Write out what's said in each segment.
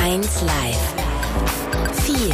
1 Live 4.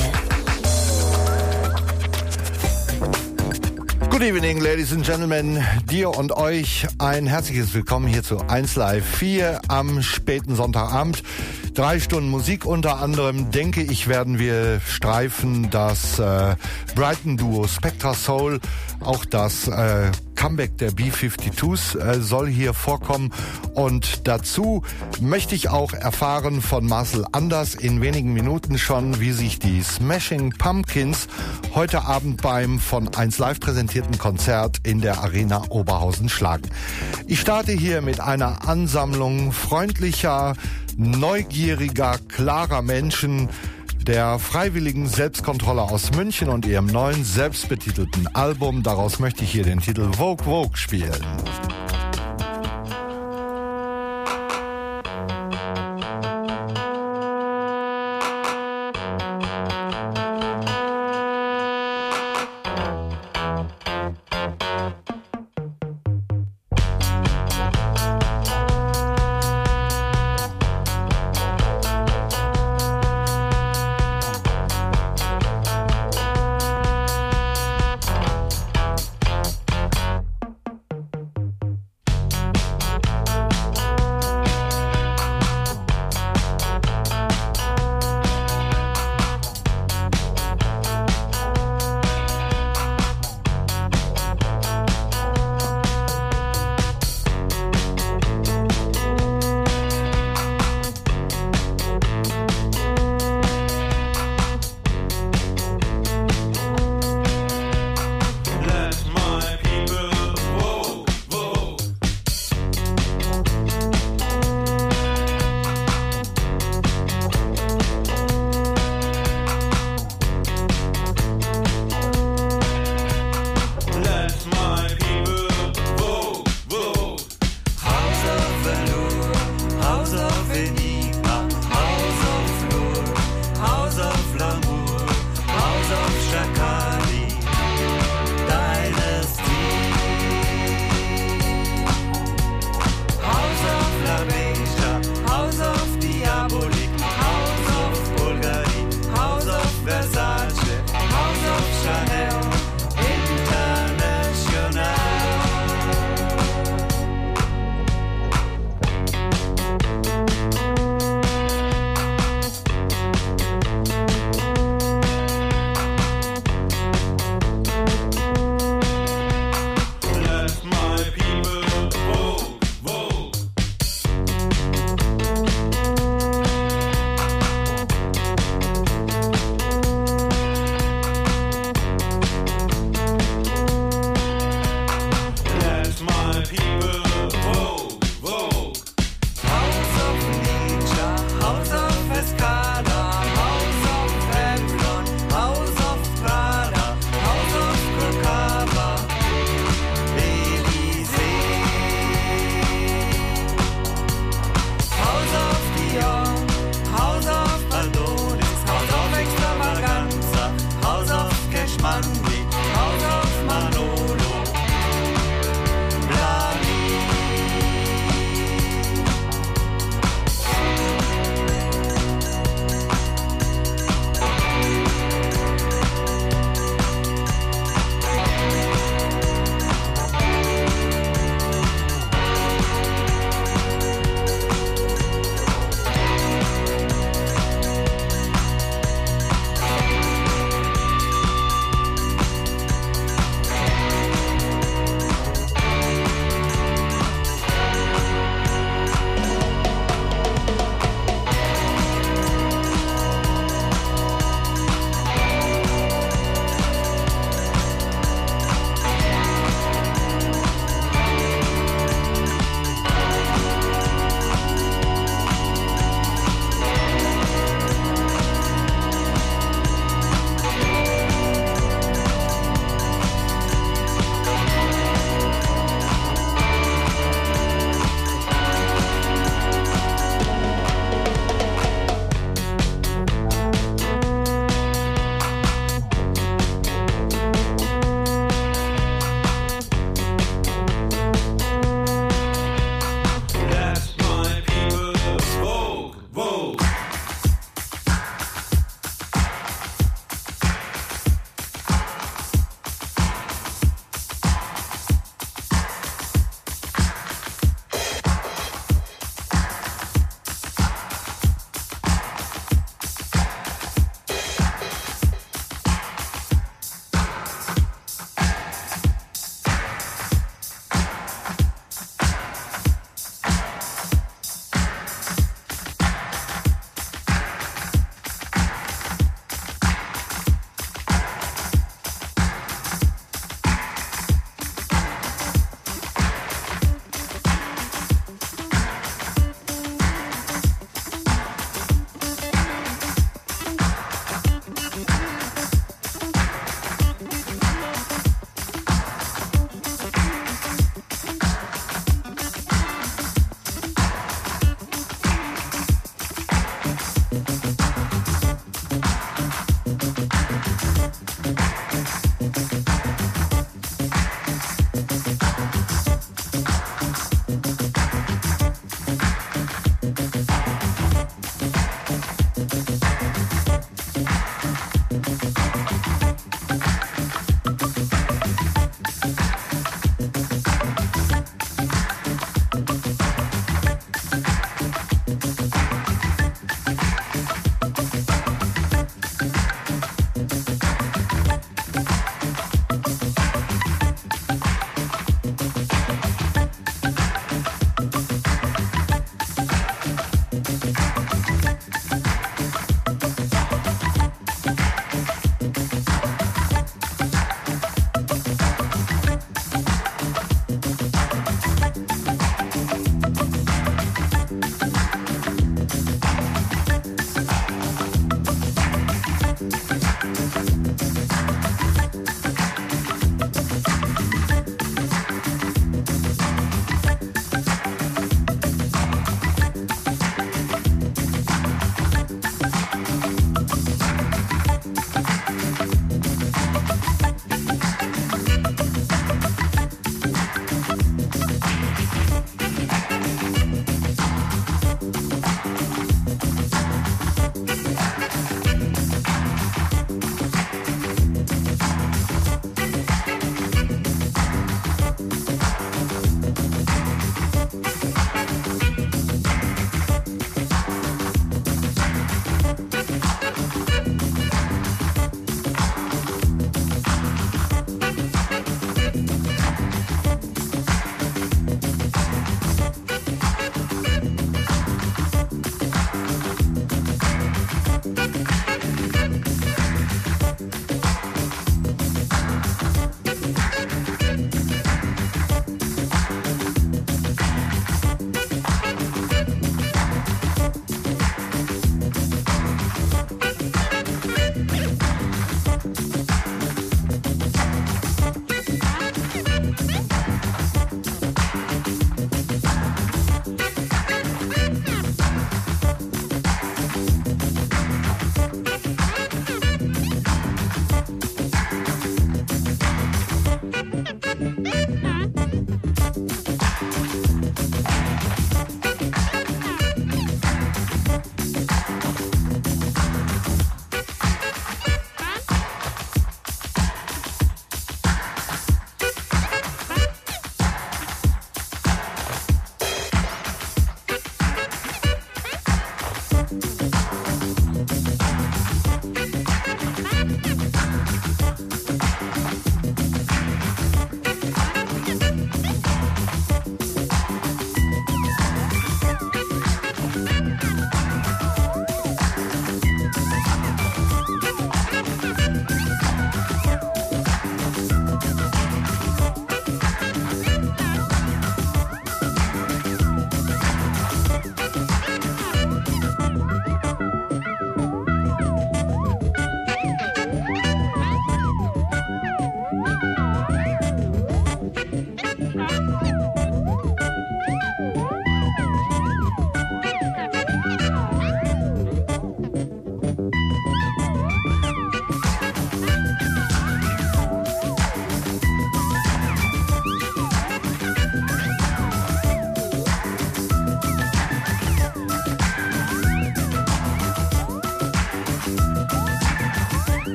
Good evening, ladies and gentlemen. Dir und euch ein herzliches Willkommen hier zu 1 Live 4 am späten Sonntagabend. 3 Stunden Musik unter anderem, denke ich, werden wir streifen das Brighton-Duo Spectra Soul, auch das Comeback der B-52s soll hier vorkommen und dazu möchte ich auch erfahren von Marcel Anders in wenigen Minuten schon, wie sich die Smashing Pumpkins heute Abend beim von 1 Live präsentierten Konzert in der Arena Oberhausen schlagen. Ich starte hier mit einer Ansammlung freundlicher, neugieriger, klarer Menschen der Freiwilligen Selbstkontrolle aus München und ihrem neuen selbstbetitelten Album. Daraus möchte ich hier den Titel Vogue Vogue spielen.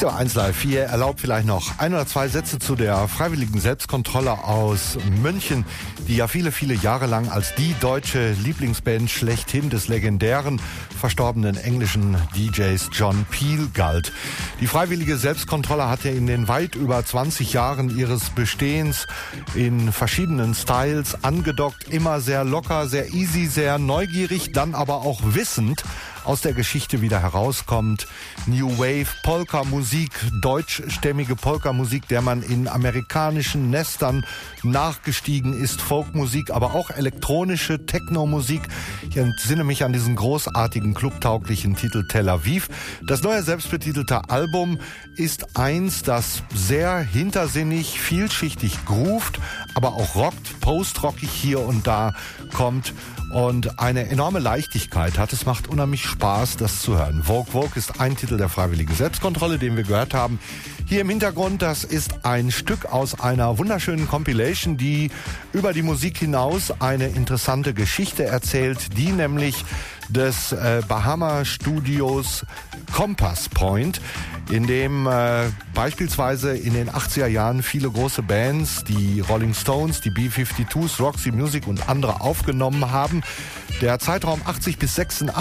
So, 1 Live 4 erlaubt vielleicht noch 1 oder 2 Sätze zu der freiwilligen Selbstkontrolle aus München, die ja viele, viele Jahre lang als die deutsche Lieblingsband schlechthin des legendären, verstorbenen englischen DJs John Peel galt. Die freiwillige Selbstkontrolle hat ja in den weit über 20 Jahren ihres Bestehens in verschiedenen Styles angedockt, immer sehr locker, sehr easy, sehr neugierig, dann aber auch wissend aus der Geschichte wieder herauskommt. New Wave, Polka-Musik, deutschstämmige Polka-Musik, der man in amerikanischen Nestern nachgestiegen ist, Folkmusik, aber auch elektronische Techno-Musik. Ich entsinne mich an diesen großartigen, clubtauglichen Titel Tel Aviv. Das neue selbstbetitelte Album ist eins, das sehr hintersinnig, vielschichtig groovt, aber auch rockt, post-rockig hier und da kommt und eine enorme Leichtigkeit hat. Es macht unheimlich Spaß, das zu hören. Vogue Vogue ist ein Titel der freiwilligen Selbstkontrolle, den wir gehört haben. Hier im Hintergrund, das ist ein Stück aus einer wunderschönen Compilation, die über die Musik hinaus eine interessante Geschichte erzählt, die nämlich des Bahama-Studios Compass Point, in dem beispielsweise in den 80er Jahren viele große Bands, die Rolling Stones, die B-52s, Roxy Music und andere aufgenommen haben. Der Zeitraum 1980 bis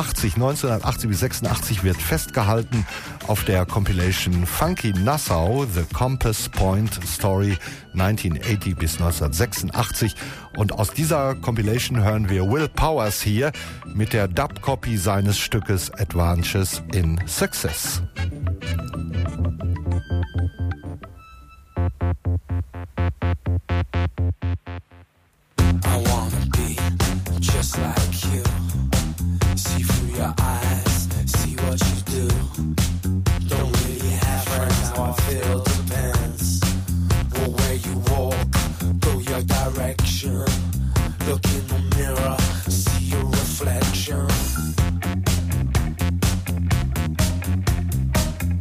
86 wird festgehalten auf der Compilation Funky Nassau, The Compass Point Story 1980 bis 1986. Und aus dieser Compilation hören wir Will Powers hier mit der Dub-Copy seines Stückes Advances in Success. I wanna be just like you. See through your eyes, see what you do. Don't really have friends, how I feel depends. Well, where you walk, go your direction. Look in the mirror, see your reflection.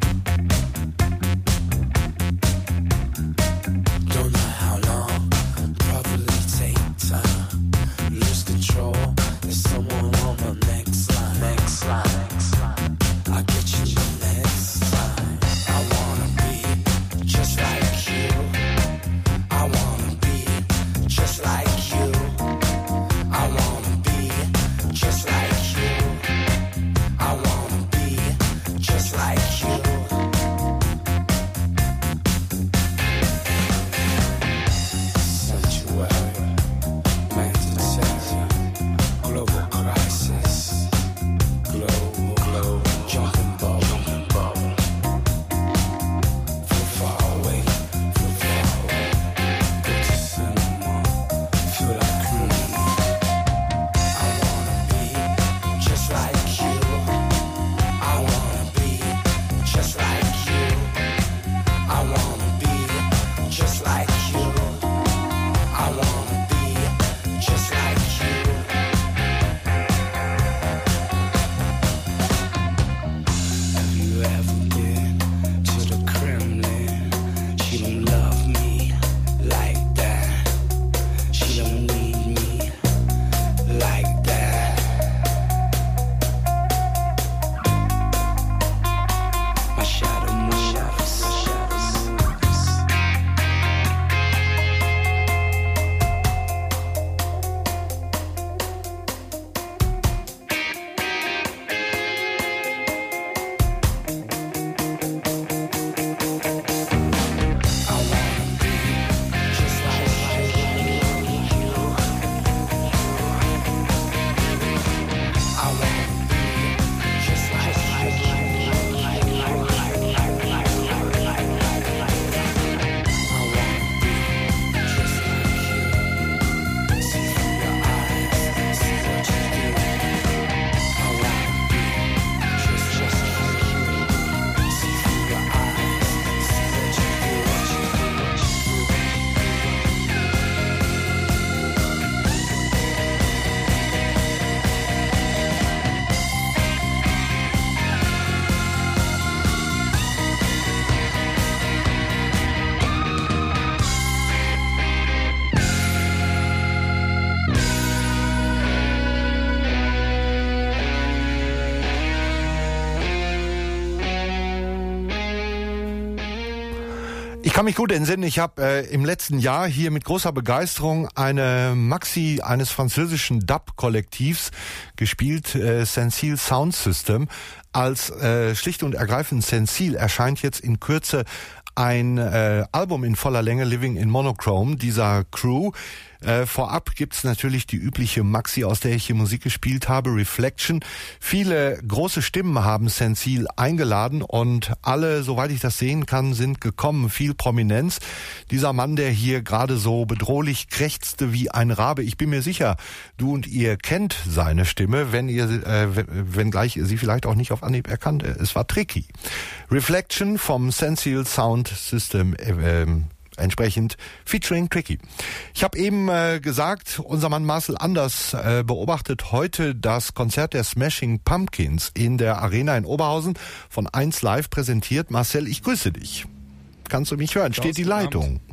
Ich kann mich gut entsinnen, ich habe im letzten Jahr hier mit großer Begeisterung eine Maxi eines französischen Dub-Kollektivs gespielt, Sensile Sound System. Als schlicht und ergreifend Sensile erscheint jetzt in Kürze ein Album in voller Länge, Living in Monochrome, dieser Crew. Vorab gibt's natürlich die übliche Maxi, aus der ich hier Musik gespielt habe, Reflection. Viele große Stimmen haben Sensile eingeladen und alle, soweit ich das sehen kann, sind gekommen. Viel Prominenz. Dieser Mann, der hier gerade so bedrohlich krächzte wie ein Rabe. Ich bin mir sicher, du und ihr kennt seine Stimme, wenngleich ihr sie vielleicht auch nicht auf Anhieb erkannt. Es war Tricky. Reflection vom Sensile Sound System, entsprechend featuring Tricky. Ich habe eben gesagt, unser Mann Marcel Anders beobachtet heute das Konzert der Smashing Pumpkins in der Arena in Oberhausen, von 1 Live präsentiert. Marcel, ich grüße dich. Kannst du mich hören? Steht die Leitung?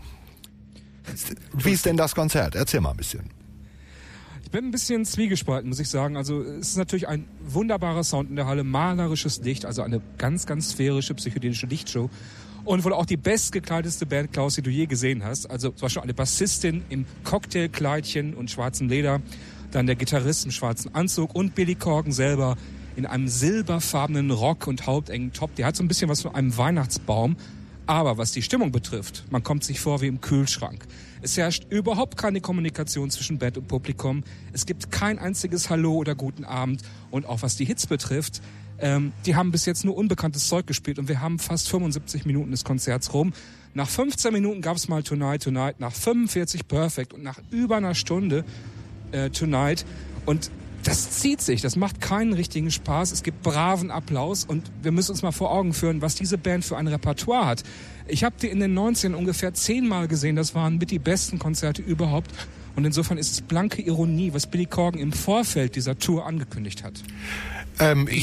Wie ist denn das Konzert? Erzähl mal ein bisschen. Ich bin ein bisschen zwiegespalten, muss ich sagen. Also es ist natürlich ein wunderbarer Sound in der Halle, malerisches Licht, also eine ganz, ganz sphärische, psychedelische Lichtshow. Und wohl auch die bestgekleidetste Band, Klaus, die du je gesehen hast. Also zum Beispiel eine Bassistin im Cocktailkleidchen und schwarzem Leder, dann der Gitarrist im schwarzen Anzug und Billy Corgan selber in einem silberfarbenen Rock und hautengen Top. Der hat so ein bisschen was von einem Weihnachtsbaum. Aber was die Stimmung betrifft, man kommt sich vor wie im Kühlschrank. Es herrscht überhaupt keine Kommunikation zwischen Band und Publikum. Es gibt kein einziges Hallo oder Guten Abend. Und auch was die Hits betrifft, die haben bis jetzt nur unbekanntes Zeug gespielt und wir haben fast 75 Minuten des Konzerts rum. Nach 15 Minuten gab es mal Tonight, Tonight, nach 45 Perfect und nach über einer Stunde Tonight. Und das zieht sich, das macht keinen richtigen Spaß. Es gibt braven Applaus und wir müssen uns mal vor Augen führen, was diese Band für ein Repertoire hat. Ich habe die in den 90ern ungefähr 10-mal gesehen, das waren mit die besten Konzerte überhaupt. Und insofern ist es blanke Ironie, was Billy Corgan im Vorfeld dieser Tour angekündigt hat. Ich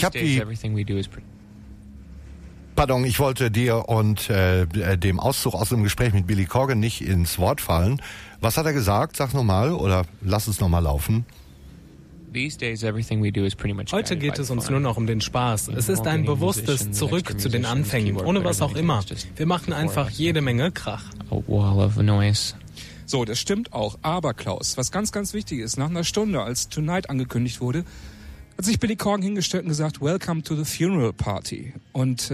wollte dir und dem Auszug aus dem Gespräch mit Billy Corgan nicht ins Wort fallen. Was hat er gesagt? Sag nochmal oder lass es nochmal laufen. Heute geht es uns nur noch um den Spaß. Es ist ein bewusstes Zurück zu den Anfängen, ohne was auch immer. Wir machen einfach jede Menge Krach. So, das stimmt auch. Aber Klaus, was ganz, ganz wichtig ist, nach einer Stunde, als Tonight angekündigt wurde, hat sich Billy Corgan hingestellt und gesagt, Welcome to the Funeral Party. Und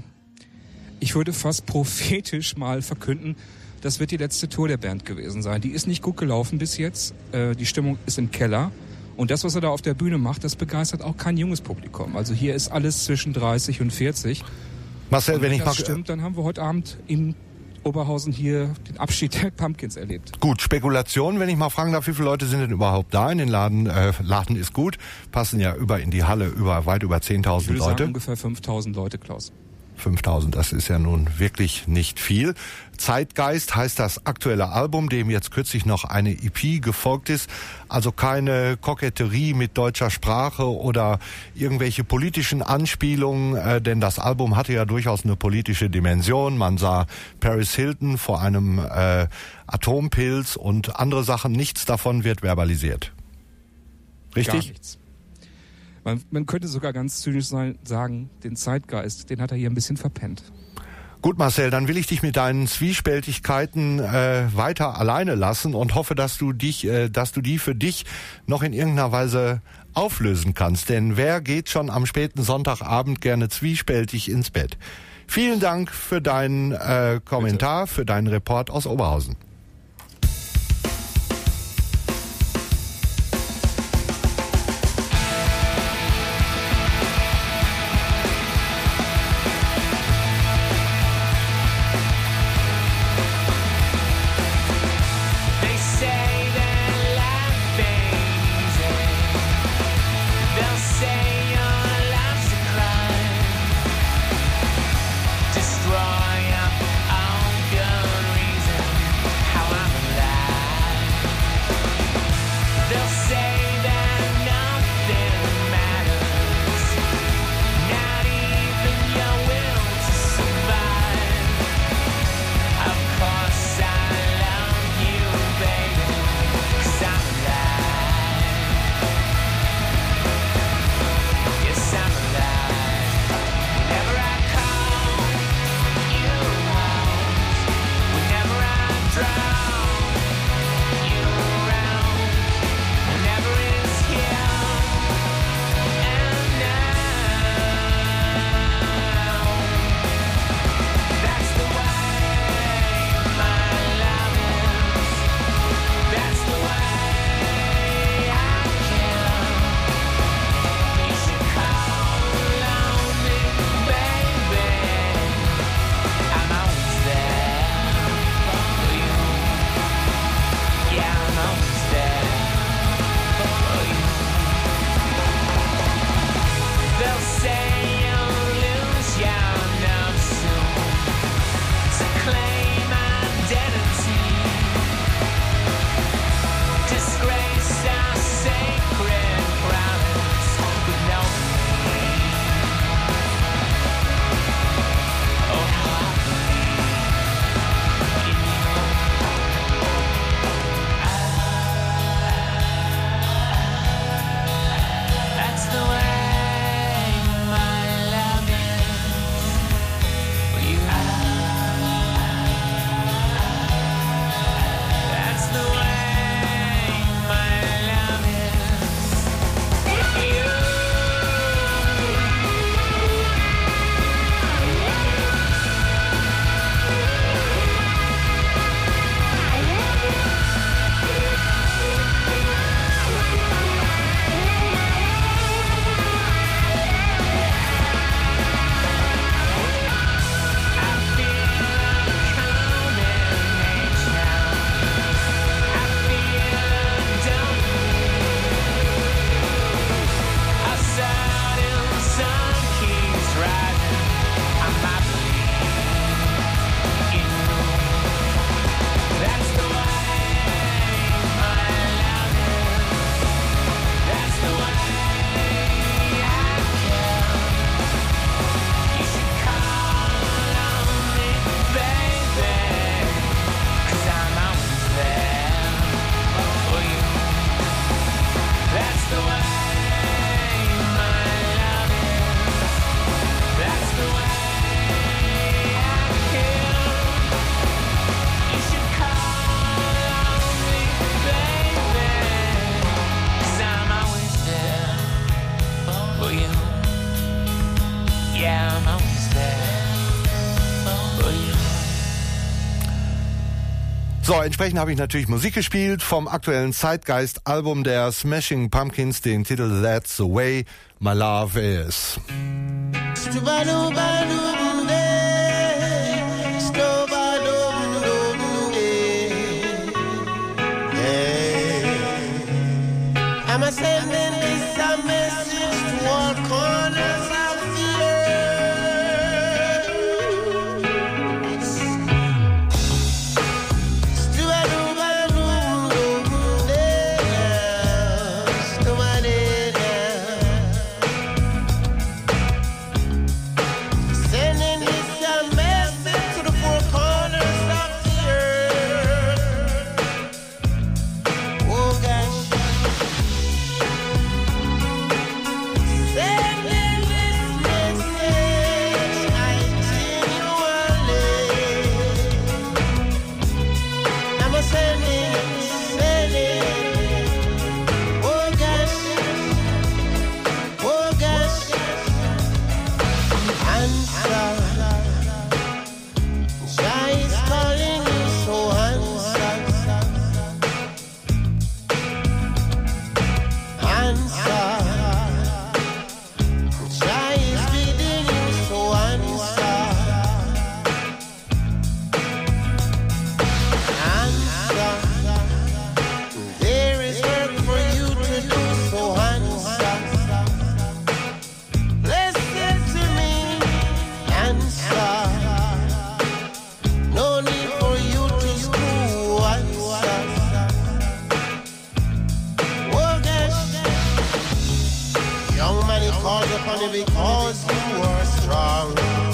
ich würde fast prophetisch mal verkünden, das wird die letzte Tour der Band gewesen sein. Die ist nicht gut gelaufen bis jetzt. Die Stimmung ist im Keller. Und das, was er da auf der Bühne macht, das begeistert auch kein junges Publikum. Also hier ist alles zwischen 30 und 40. Marcel, wenn das stimmt, dann haben wir heute Abend in Oberhausen hier den Abschied der Pumpkins erlebt. Gut, Spekulation, wenn ich mal fragen darf, wie viele Leute sind denn überhaupt da in den Laden? Laden ist gut, passen ja in die Halle weit über 10.000 Leute. Ich würde sagen, ungefähr 5.000 Leute, Klaus. 5.000, das ist ja nun wirklich nicht viel. Zeitgeist heißt das aktuelle Album, dem jetzt kürzlich noch eine EP gefolgt ist. Also keine Koketterie mit deutscher Sprache oder irgendwelche politischen Anspielungen, denn das Album hatte ja durchaus eine politische Dimension. Man sah Paris Hilton vor einem Atompilz und andere Sachen. Nichts davon wird verbalisiert. Richtig? Gar nichts. Man könnte sogar ganz zynisch sagen, den Zeitgeist, den hat er hier ein bisschen verpennt. Gut, Marcel, dann will ich dich mit deinen Zwiespältigkeiten weiter alleine lassen und hoffe, dass du die für dich noch in irgendeiner Weise auflösen kannst. Denn wer geht schon am späten Sonntagabend gerne zwiespältig ins Bett? Vielen Dank für deinen Kommentar, für deinen Report aus Oberhausen. Destroy your own good reason. So, entsprechend habe ich natürlich Musik gespielt vom aktuellen Zeitgeist-Album der Smashing Pumpkins, den Titel That's the Way My Love Is. I'm sending this a message to all corners of the earth. Sending this a message to the four corners of the earth. Oh gosh. Because you are strong.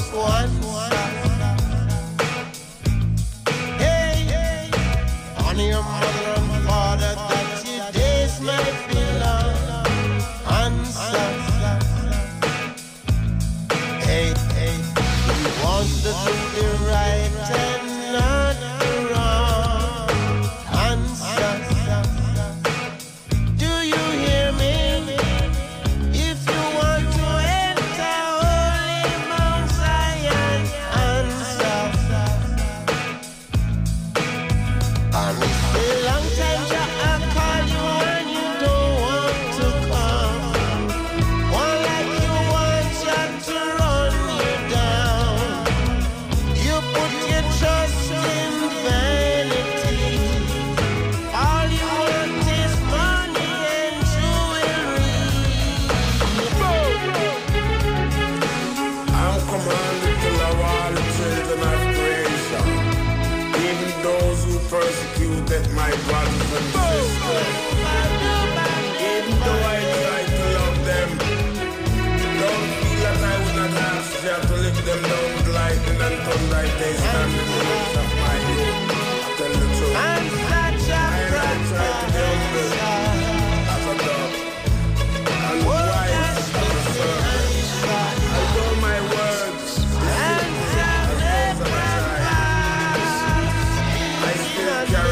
Hey, honor your mother and father that your days might be long. Answer. Hey, he wants to do the right and not the wrong. Answer. Do you hear me? My brothers and sisters, even though I try to love them, don't feel that I would not ask you to lift them down with lightning and thunder. They stand in the midst of my youth. Tell the truth. I'm such a try to be humble as a dog and wise as a serpent. Although my words is simple as those of a child, I still carry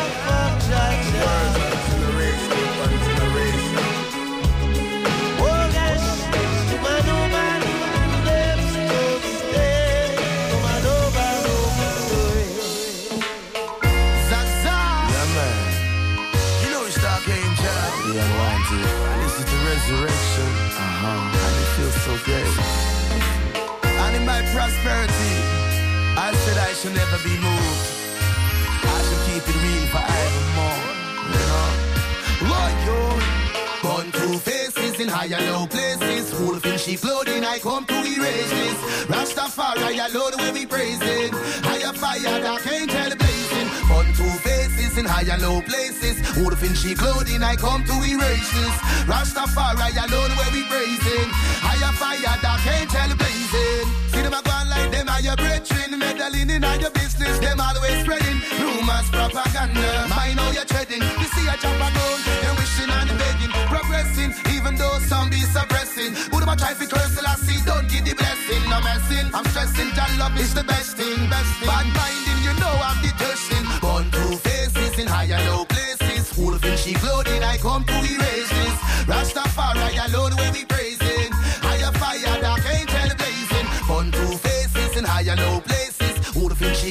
resurrection, and it feels so great. And in my prosperity, I said I shall never be moved. I shall keep it real forevermore, you know. Royal, born two faces in high and low places. Wolf in sheep clothing, I come to erase this. Rastafari, I love the way we praise it. Higher fire that can't tell the blazing. Born two faces in high and low places. Wolf in sheep clothing, I come to erase this. Rastafari, I love the way we praising. Higher fire that can't tell the blazing. See them a gone like them are your brethren. Meddling in all your business, them always spreading rumors, propaganda. Mind how you're treading. You see a chopper down, they're wishing and begging, progressing, even though some be suppressing. Who them a try to curse till I see, don't give the blessing. No messing, I'm stressing, your love is the best thing, best thing. Bad minding, you know I'm detesting. Born two faces in high and low places. Wolf in sheep clothing, I come to erase this. Rastafari, alone where we praising. Higher fire that can't tell the blazing. Born two faces in high and low places. Wolf in sheep clothing,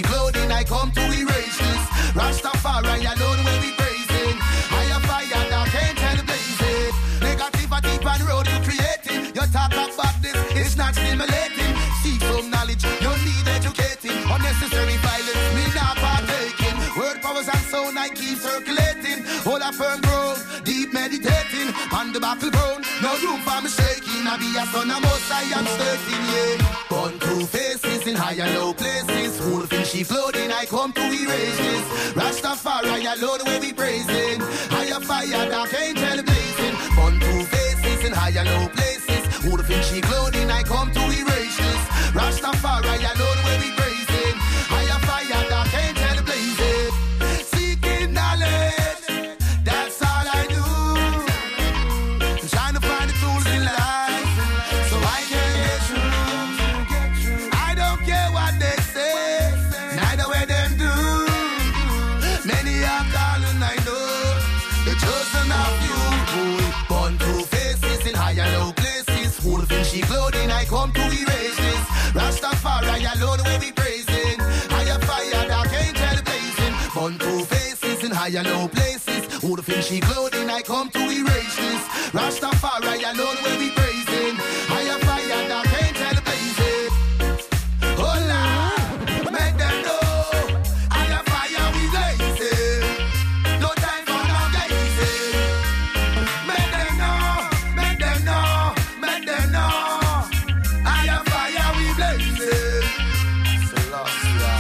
clothing, I come to erase this. Rastafari alone will be praising. Higher fire that can't tell the blazing. Negativity on the road you creating. You talk about this, it's not stimulating. Seek some knowledge, you need educating. Unnecessary violence, me not partaking. Word powers and sound I keep circulating. Hold a firm ground, deep meditating. On the battleground, no room for me shaking. I be a son of most I am sturdy, yeah. Born two faces in high and low places. Wolf in sheep clothing, I come to erase this. Rastafari alone where we praising. Higher fire, dark angel blazing. Born two faces in high and low places. Wolf in sheep clothing, I come to erase this. Rastafari alone where we praising. Higher fire, dark angel blazing. Seeking knowledge, that's all I do. I'm trying to find the tools in life so I can get through. I don't care what they say, neither what them do. Many are calling, I know, the chosen of you. Born two faces in high and low places. Wolf in sheep clothing, I come to erase this. Rastafari alone where we praising. Higher fire, dark angel blazing. Born two faces in high and low places. Wolf in sheep clothing, I come to erase this. Rastafari alone where we praising. Higher fire, dark angel blazing. Hola, make them know. Higher fire we blazing. No time for no gazing. Make them know, make them know, make them know. Higher fire we blazing. Celestia.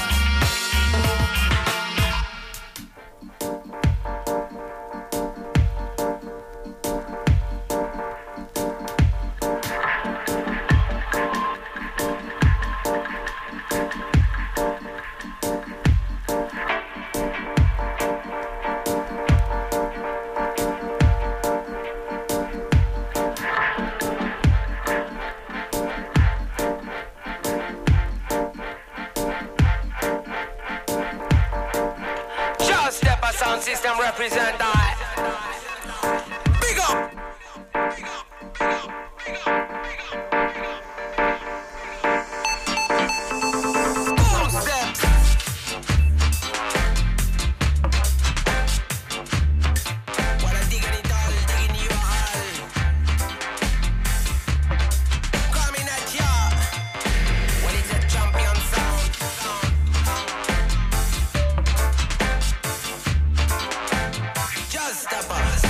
Just step a sound system represent I. Big up. Boom step. What I dig it all, digging you all. Coming at ya. Well, it's a champion sound. Just step us.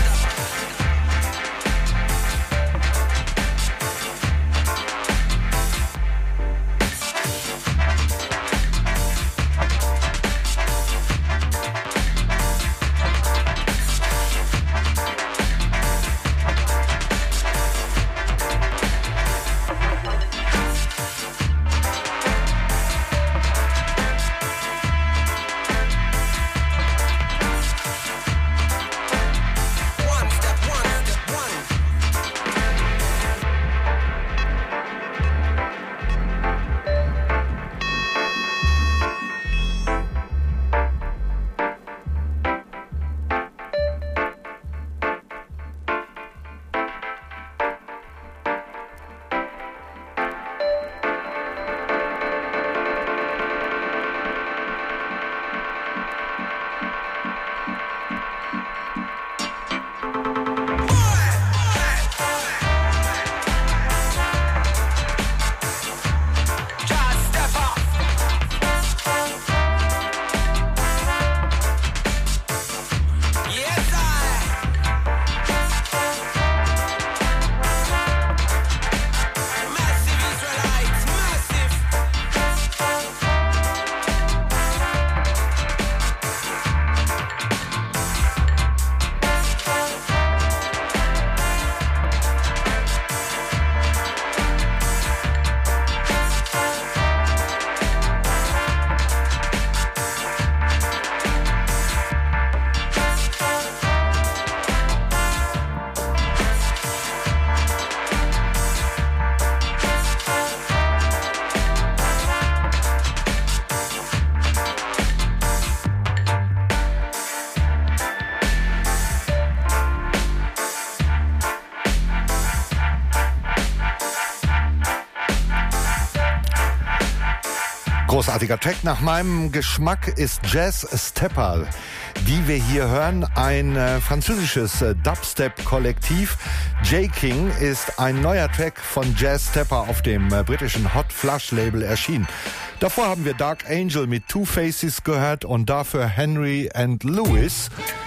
Großartiger Track. Nach meinem Geschmack ist Jazz Stepper, die wir hier hören, ein französisches Dubstep-Kollektiv. J-King ist ein neuer Track von Jazz Stepper auf dem britischen Hot Flush Label erschienen. Davor haben wir Dark Angel mit Two Faces gehört und dafür Henry and Lewis,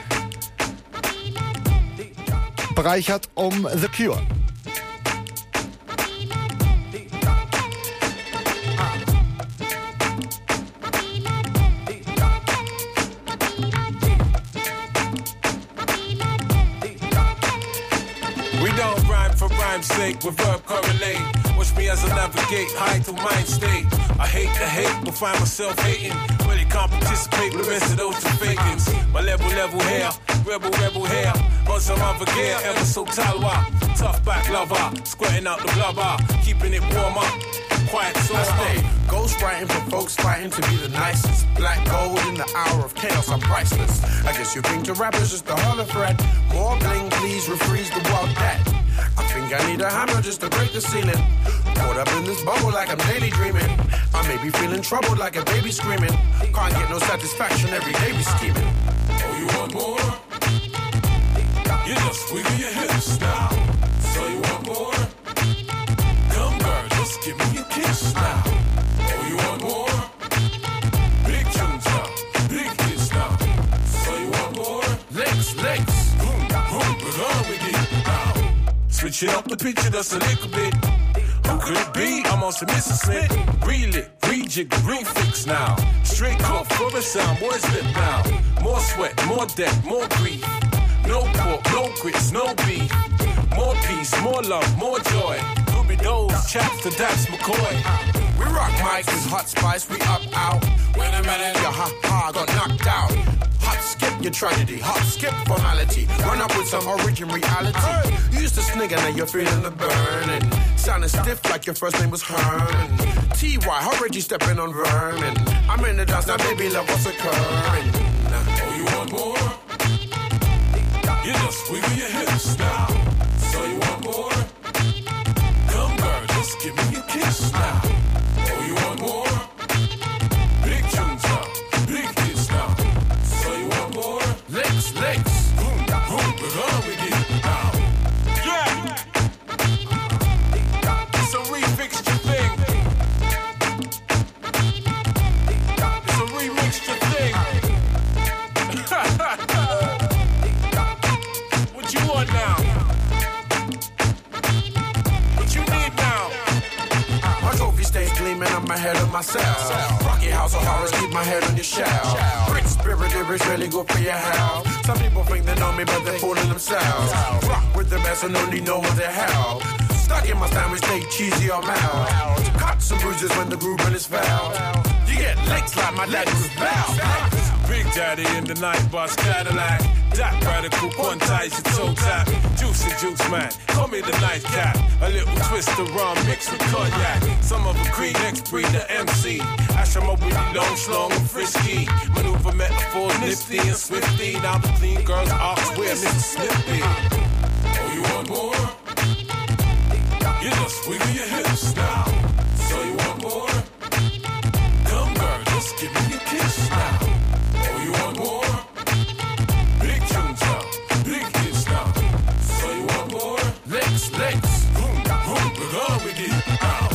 bereichert um The Cure. Sake, with verb correlate. Watch me as I navigate high to mind state. I hate the hate, but find myself hating. Really can't participate with the rest of those two fakings. My level hair, rebel hair. On some other gear, ever so talwa. Tough back lover, squirting out the blubber. Keeping it warm up, quiet so I stay. Ghostwriting for folks fighting to be the nicest. Black gold in the hour of chaos, I'm priceless. I guess you think the rapper's just a holler thread. More bling, please refreeze the wild cat. I think I need a hammer just to break the ceiling. Caught up in this bubble like I'm daily dreaming. I may be feeling troubled like a baby screaming. Can't get no satisfaction, every day we scheming. Oh, you want more? You just wiggle your hips now. So you want more? Come girl, just give me a kiss now. Oh, you want more? Big tunes now, big hits now. So you want more? Legs. Boom, but on with it now. Switching up the picture just a little bit. Who could it be? I'm on some Mrs. Smith. Reel it, rejig, refix now. Straight cut for the sound, boys lip now. More sweat, more debt, more grief. No pork, no grits, no beef. More peace, more love, more joy. Ruby Doe's, chaps to Dax McCoy. We rock mics with hot spice, we up out. Wait a minute, your ha-ha got knocked out. Hop skip your tragedy, hop skip formality. Run up with some origin reality. You used to snigger, now you're feeling the burning. Sounding stiff like your first name was Herman. T.Y., how Reggie stepping on vermin. I'm in the dance now, baby, love what's occurring. Oh, you want more? You just wiggle your hips now. So you want more? Come girl, just give me a kiss now. Oh, you want more? Big tunes now, big hits now. So you want more? Legs. Boom, but on with it now. Yeah! It's a remixture thing. It's a remixture thing. What you want now? What you need now? My trophy stays gleaming, I'm ahead of myself. Rocky House of Horrors, keep my head on your shelf. Rich spirit, it's really good for your health. Some people think they know me, but they're fooling themselves. Rock with the best and only know what the hell. Stuck in my sandwich, stay cheesy or mild. Cuts and bruises when the groove is foul. You get licks like my dad was bow. Big Daddy in the night bus Cadillac. That radical, quantize your toe tap. Juicy juice man, call me the nightcap. A little twist of rum mixed with cognac. Some of a creed, next breed the MC. Ash, I'm really long, slung and frisky. Maneuver metaphors, nifty and swifty. Now the clean girls ask where Mr. Snippy. Oh, you want more? You just wiggle your hips now. So you want more? Come girl, just give me a kiss now. Oh, you want more? Big tunes now, big hits now. So you want more? Legs. Boom, but on with it now.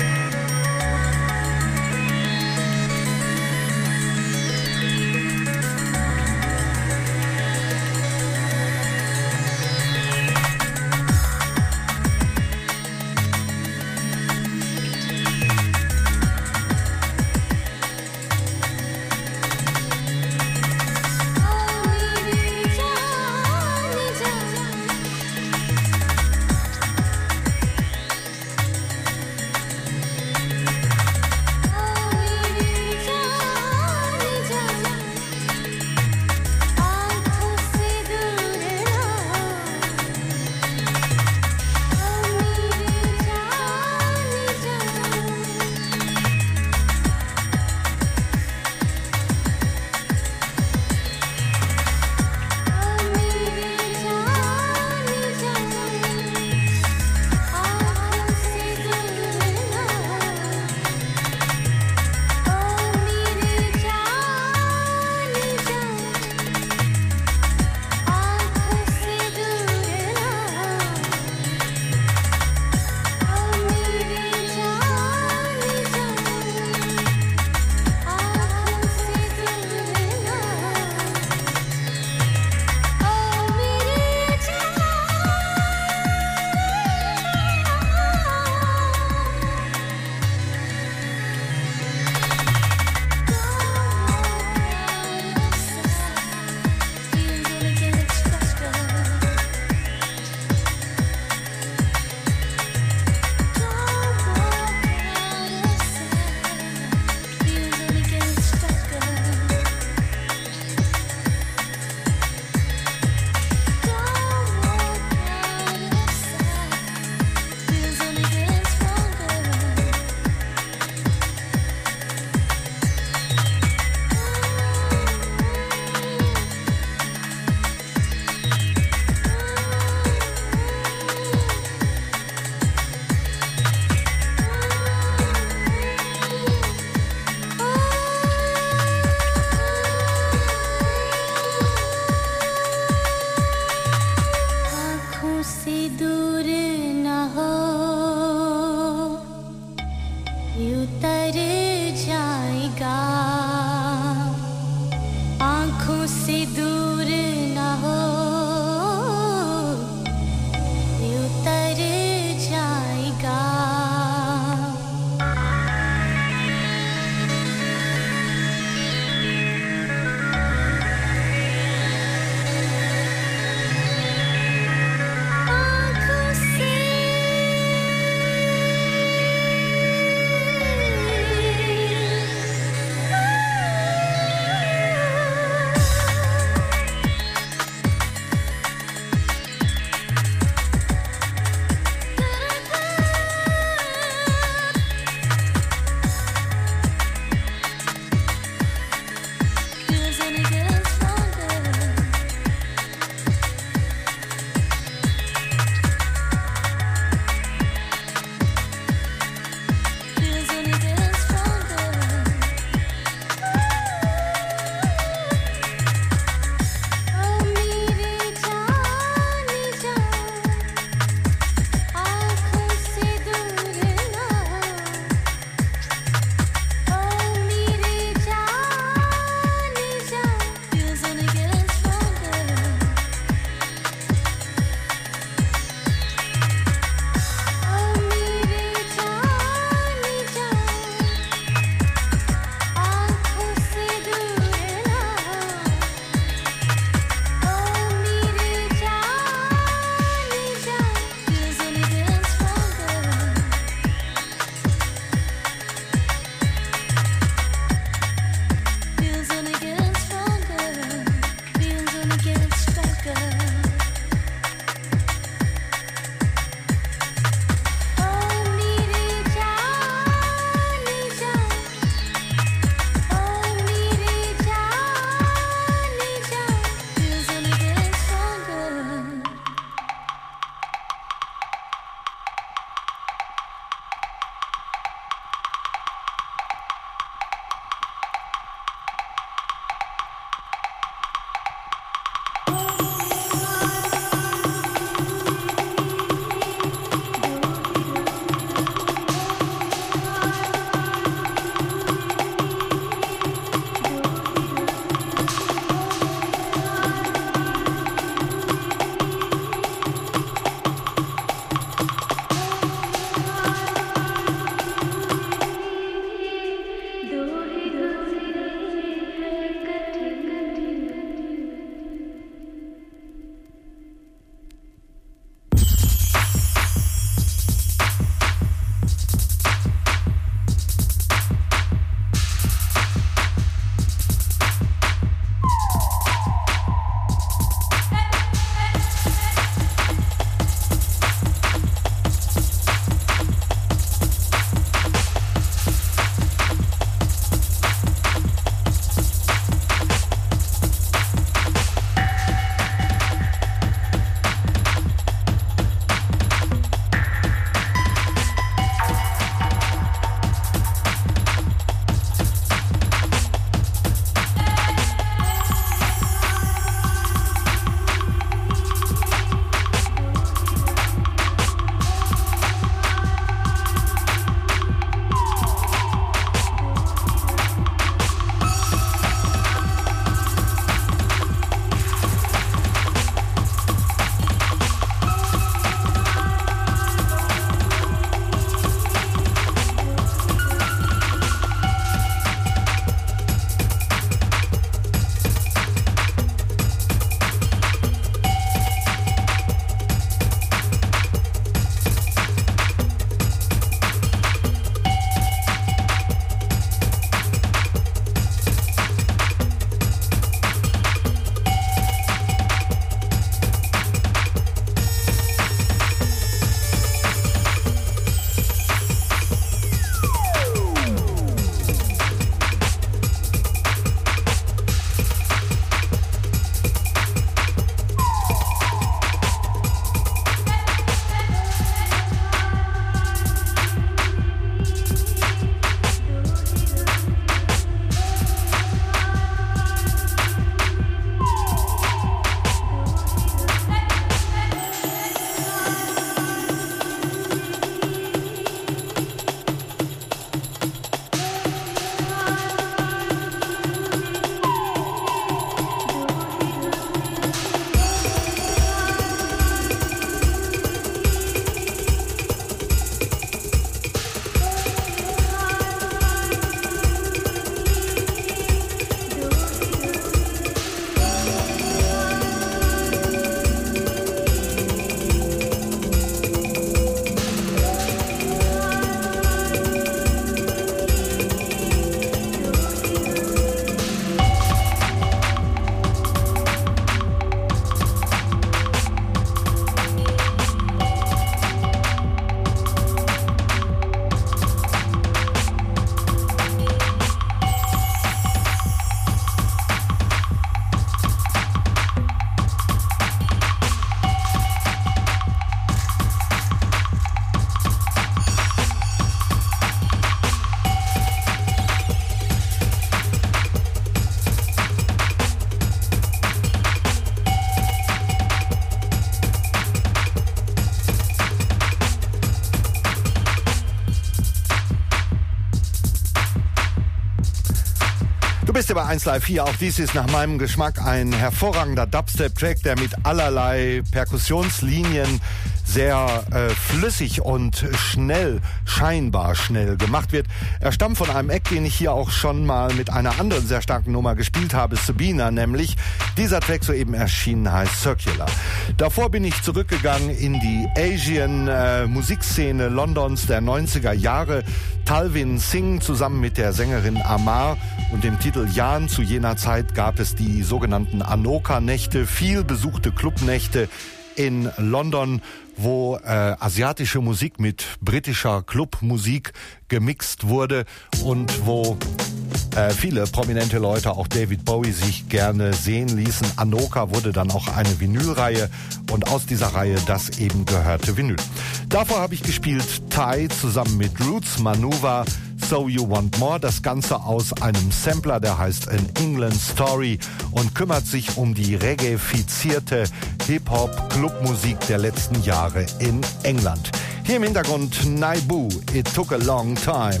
bist ja bei 1 Live 4. Auch dies ist nach meinem Geschmack ein hervorragender Dubstep-Track, der mit allerlei Perkussionslinien sehr flüssig und schnell, scheinbar schnell gemacht wird. Er stammt von einem Eck, den ich hier auch schon mal mit einer anderen sehr starken Nummer gespielt habe, Sabina nämlich. Dieser Track soeben erschienen heißt Circular. Davor bin ich zurückgegangen in die Asian Musikszene Londons der 90er Jahre. Talvin Singh zusammen mit der Sängerin Amar und dem Titel Jan. Zu jener Zeit gab es die sogenannten Anoka-Nächte, viel besuchte Clubnächte in London, wo asiatische Musik mit britischer Clubmusik gemixt wurde und wo viele prominente Leute, auch David Bowie, sich gerne sehen ließen. Anoka wurde dann auch eine Vinylreihe und aus dieser Reihe das eben gehörte Vinyl. Davor habe ich gespielt Thai zusammen mit Roots Manuva, So You Want More, das Ganze aus einem Sampler, der heißt An England Story und kümmert sich um die reggae-fizierte Hip-Hop-Clubmusik der letzten Jahre in England. Hier im Hintergrund Naibu, It Took a Long Time.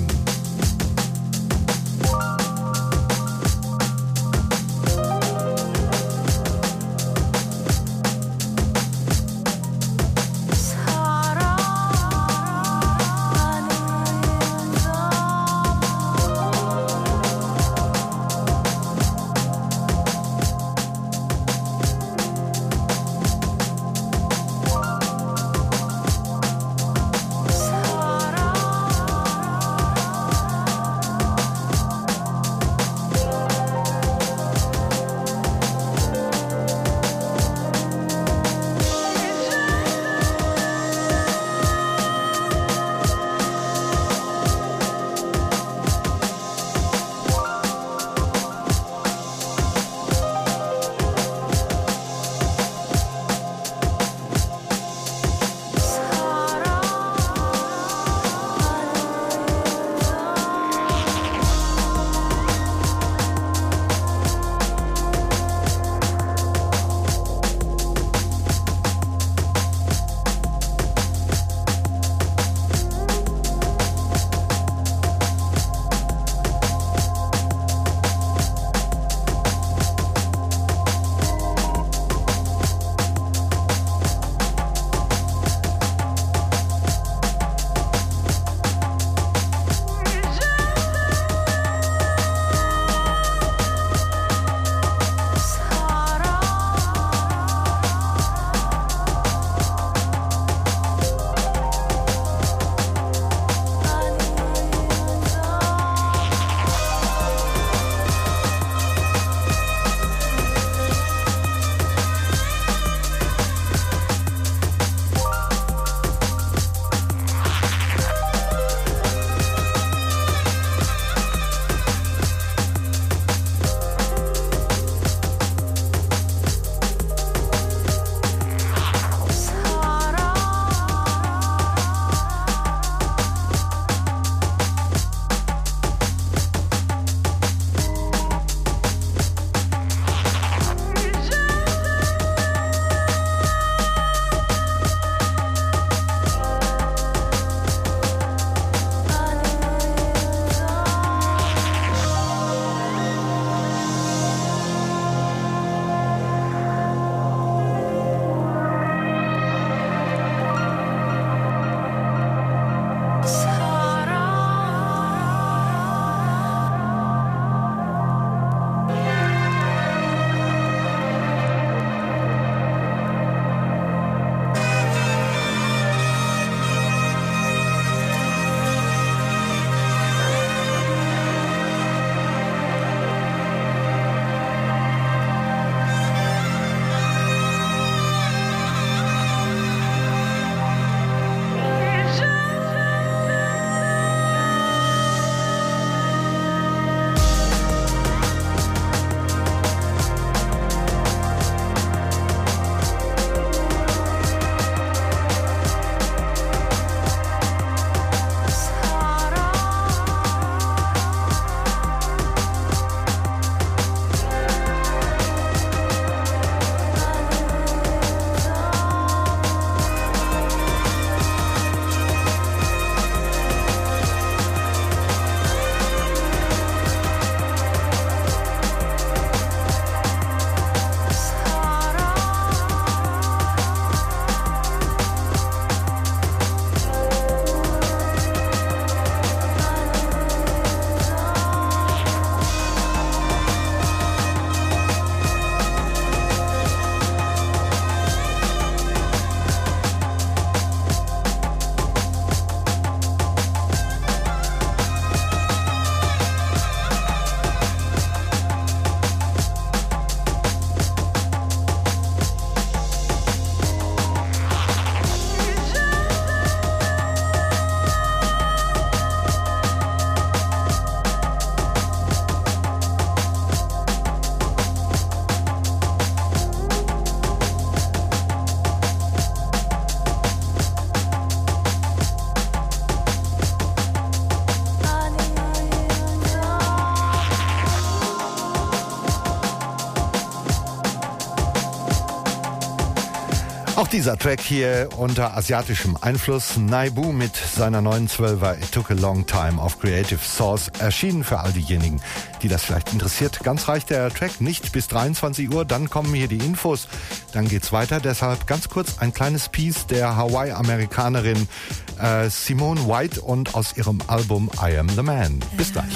Auch dieser Track hier unter asiatischem Einfluss. Naibu mit seiner neuen 12er It Took a Long Time auf Creative Source erschienen für all diejenigen, die das vielleicht interessiert. Ganz reicht der Track nicht bis 23 Uhr, dann kommen hier die Infos, dann geht's weiter. Deshalb ganz kurz ein kleines Piece der Hawaii-Amerikanerin Simone White und aus ihrem Album I Am the Man. Bis gleich.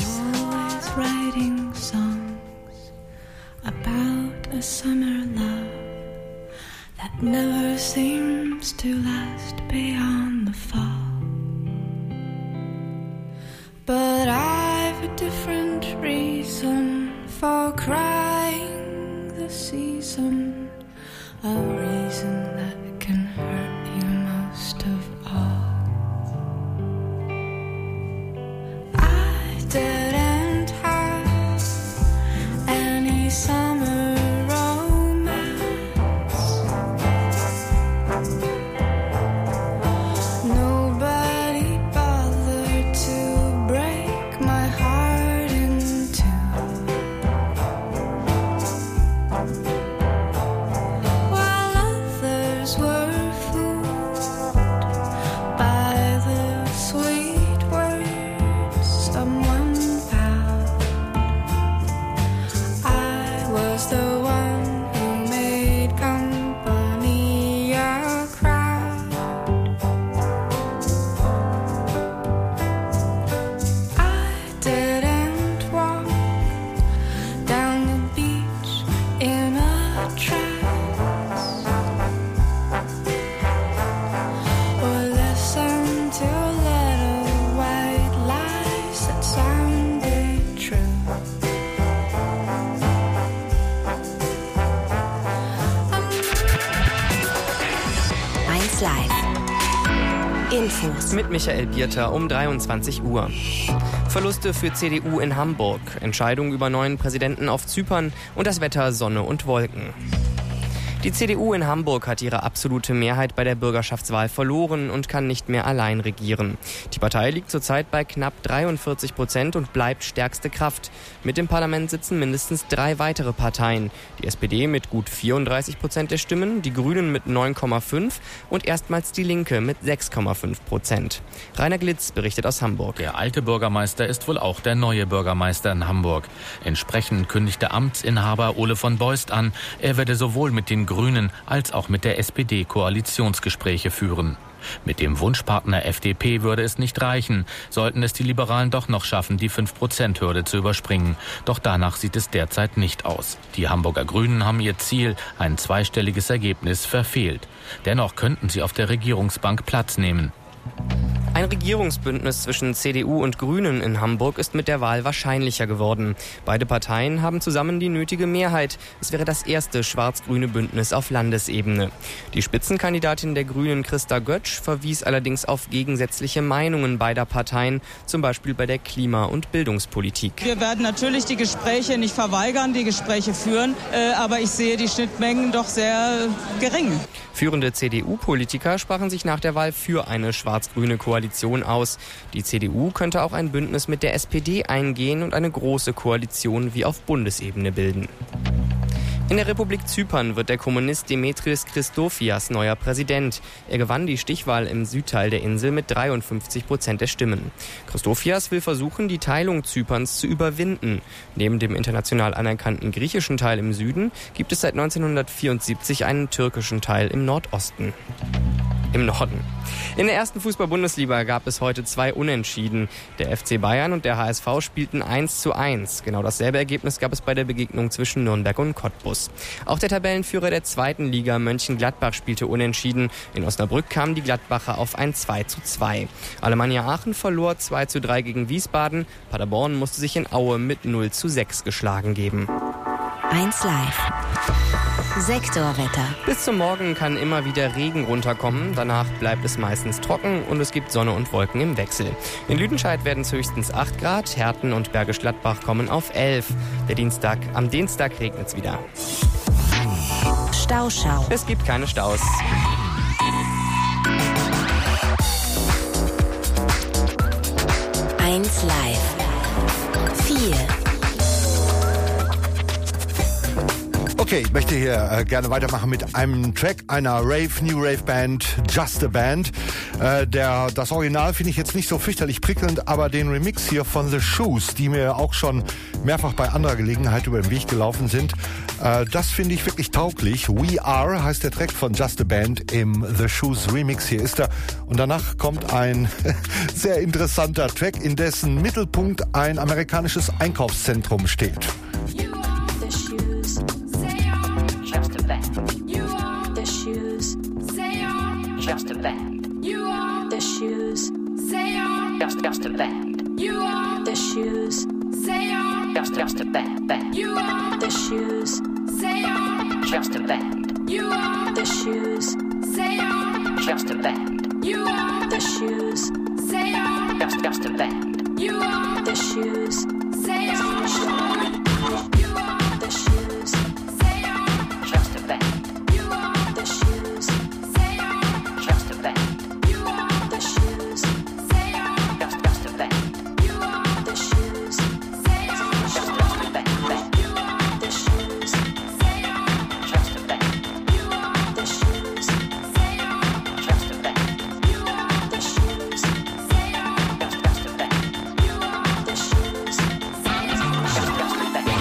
That never seems to last beyond the fall. But I've a different reason for crying this season, a reason that can hurt you most of all. I didn't have any summer Infos mit Michael Bierter um 23 Uhr. Verluste für CDU in Hamburg, Entscheidung über neuen Präsidenten auf Zypern und das Wetter Sonne und Wolken. Die CDU in Hamburg hat ihre absolute Mehrheit bei der Bürgerschaftswahl verloren und kann nicht mehr allein regieren. Die Partei liegt zurzeit bei knapp 43% und bleibt stärkste Kraft. Mit dem Parlament sitzen mindestens 3 weitere Parteien. Die SPD mit gut 34% der Stimmen, die Grünen mit 9,5% und erstmals die Linke mit 6,5%. Rainer Glitz berichtet aus Hamburg. Der alte Bürgermeister ist wohl auch der neue Bürgermeister in Hamburg. Entsprechend kündigte Amtsinhaber Ole von Beust an, er werde sowohl mit den Grünen als auch mit der SPD Koalitionsgespräche führen. Mit dem Wunschpartner FDP würde es nicht reichen, sollten es die Liberalen doch noch schaffen, die 5%-Hürde zu überspringen. Doch danach sieht es derzeit nicht aus. Die Hamburger Grünen haben ihr Ziel, ein zweistelliges Ergebnis, verfehlt. Dennoch könnten sie auf der Regierungsbank Platz nehmen. Ein Regierungsbündnis zwischen CDU und Grünen in Hamburg ist mit der Wahl wahrscheinlicher geworden. Beide Parteien haben zusammen die nötige Mehrheit. Es wäre das erste schwarz-grüne Bündnis auf Landesebene. Die Spitzenkandidatin der Grünen, Christa Götsch, verwies allerdings auf gegensätzliche Meinungen beider Parteien, zum Beispiel bei der Klima- und Bildungspolitik. Wir werden natürlich die Gespräche nicht verweigern, die Gespräche führen, aber ich sehe die Schnittmengen doch sehr gering. Führende CDU-Politiker sprachen sich nach der Wahl für eine schwarz-grüne Koalition aus. Die CDU könnte auch ein Bündnis mit der SPD eingehen und eine große Koalition wie auf Bundesebene bilden. In der Republik Zypern wird der Kommunist Dimitris Christofias neuer Präsident. Er gewann die Stichwahl im Südteil der Insel mit 53% der Stimmen. Christofias will versuchen, die Teilung Zyperns zu überwinden. Neben dem international anerkannten griechischen Teil im Süden gibt es seit 1974 einen türkischen Teil im Nordosten. Im Norden. In der ersten Fußball-Bundesliga gab es heute 2 Unentschieden. Der FC Bayern und der HSV spielten 1:1. Genau dasselbe Ergebnis gab es bei der Begegnung zwischen Nürnberg und Cottbus. Auch der Tabellenführer der zweiten Liga, Mönchengladbach, spielte unentschieden. In Osnabrück kamen die Gladbacher auf ein 2:2. Alemannia Aachen verlor 2:3 gegen Wiesbaden. Paderborn musste sich in Aue mit 0:6 geschlagen geben. 1 Live. Sektorwetter. Bis zum Morgen kann immer wieder Regen runterkommen. Danach bleibt es meistens trocken und es gibt Sonne und Wolken im Wechsel. In Lüdenscheid werden es höchstens 8 Grad. Herten und Bergisch Gladbach kommen auf 11. Am Dienstag regnet es wieder. Stauschau. Es gibt keine Staus. Eins Live. 4. Okay, ich möchte hier gerne weitermachen mit einem Track einer New Rave Band, Just a Band. Das Original finde ich jetzt nicht so fürchterlich prickelnd, aber den Remix hier von The Shoes, die mir auch schon mehrfach bei anderer Gelegenheit über den Weg gelaufen sind, das finde ich wirklich tauglich. We Are heißt der Track von Just a Band im The Shoes Remix. Hier ist er. Und danach kommt ein sehr interessanter Track, in dessen Mittelpunkt ein amerikanisches Einkaufszentrum steht. Just a band. You are the shoes. Say on. Just a band. You are the shoes. Say on. Just a band. You are the shoes. Say on. Just a band. You are the shoes. Say on. Just a band. You are the shoes. Say on. Just a band. You are the shoes. Say on. You are the shoes. Say on. Just a band. You are the shoes. Say on. Just a band. You are the shoes. Say on. Just a band. You are the shoes. Say on. Just a band. You are the shoes. Say on. Just a band. You are the shoes. Say on. Just a band. You are the shoes. Say on. Just a band. You are the shoes. Say on. Just a band.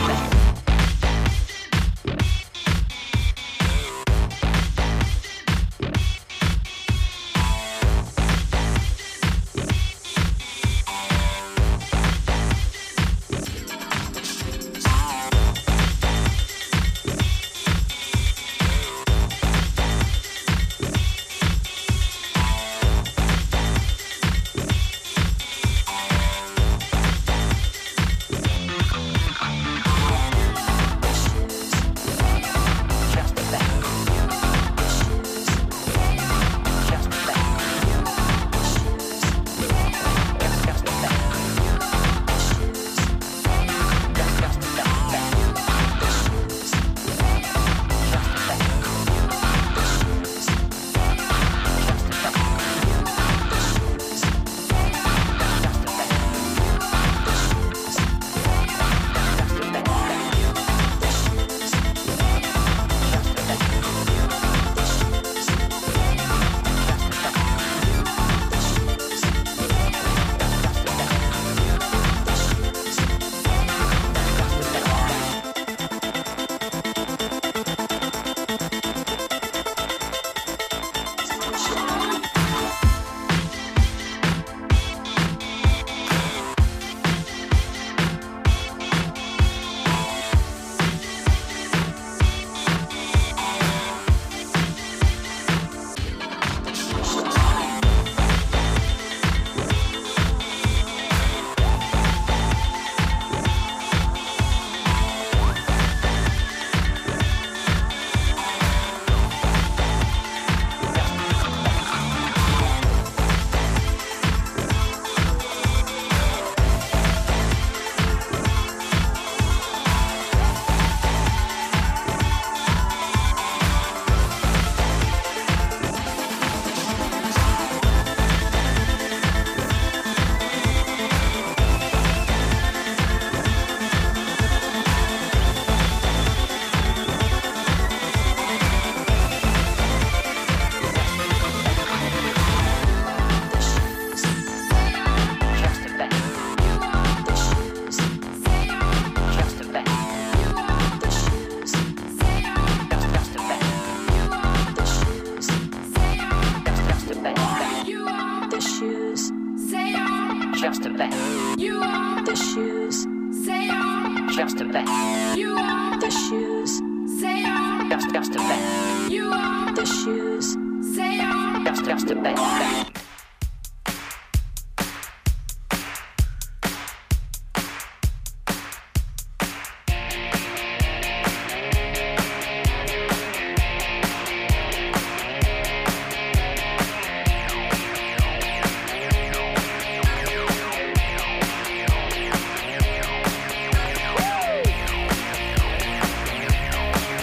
Just a band. You are the shoes. Say on. Just a band. You are the shoes. Say on. Just a band. You are the shoes. Say on. Just a band.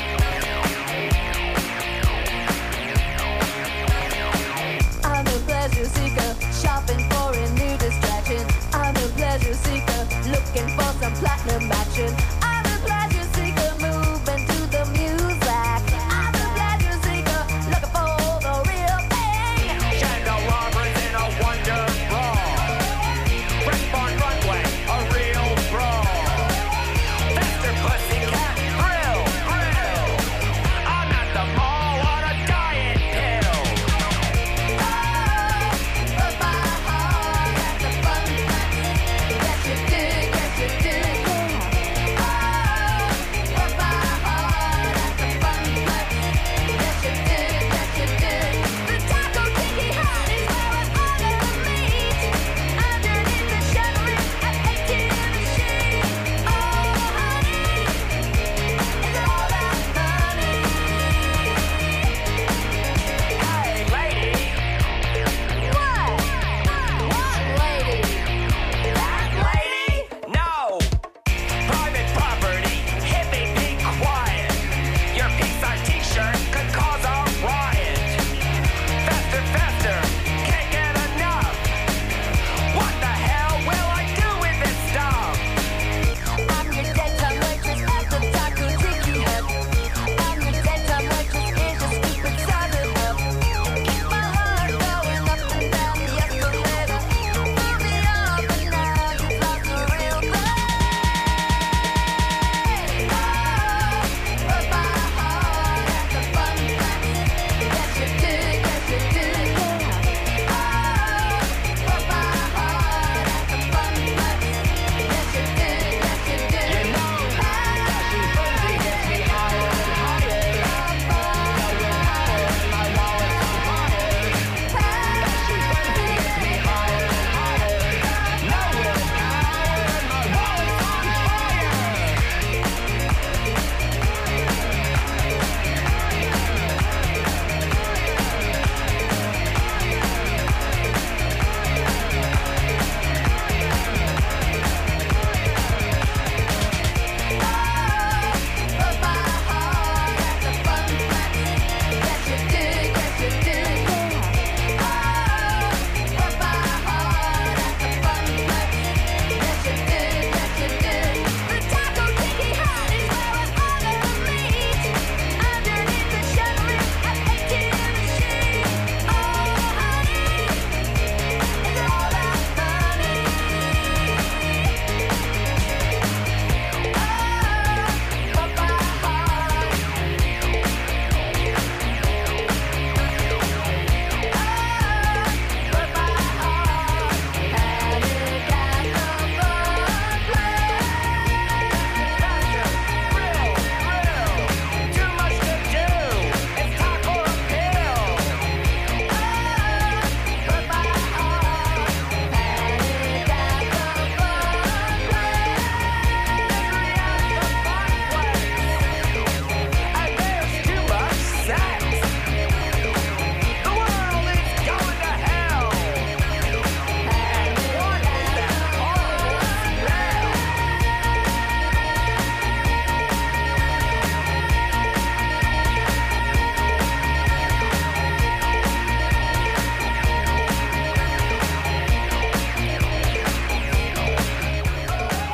All the blessings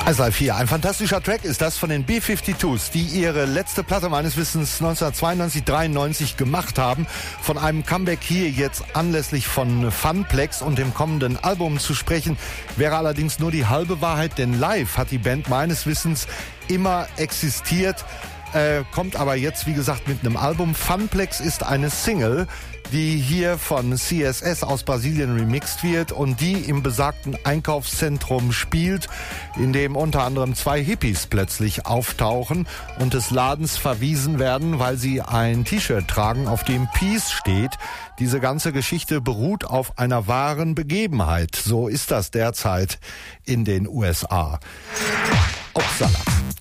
Live 4, ein fantastischer Track ist das von den B-52s, die ihre letzte Platte meines Wissens 1992-93 gemacht haben. Von einem Comeback hier jetzt anlässlich von Funplex und dem kommenden Album zu sprechen, wäre allerdings nur die halbe Wahrheit, denn live hat die Band meines Wissens immer existiert, kommt aber jetzt, wie gesagt, mit einem Album. Funplex ist eine Single, die hier von CSS aus Brasilien remixt wird und die im besagten Einkaufszentrum spielt, in dem unter anderem 2 Hippies plötzlich auftauchen und des Ladens verwiesen werden, weil sie ein T-Shirt tragen, auf dem Peace steht. Diese ganze Geschichte beruht auf einer wahren Begebenheit. So ist das derzeit in den USA. Upsala.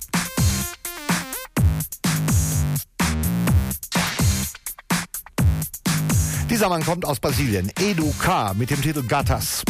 Dieser Mann kommt aus Brasilien, Edu K. mit dem Titel Gatas.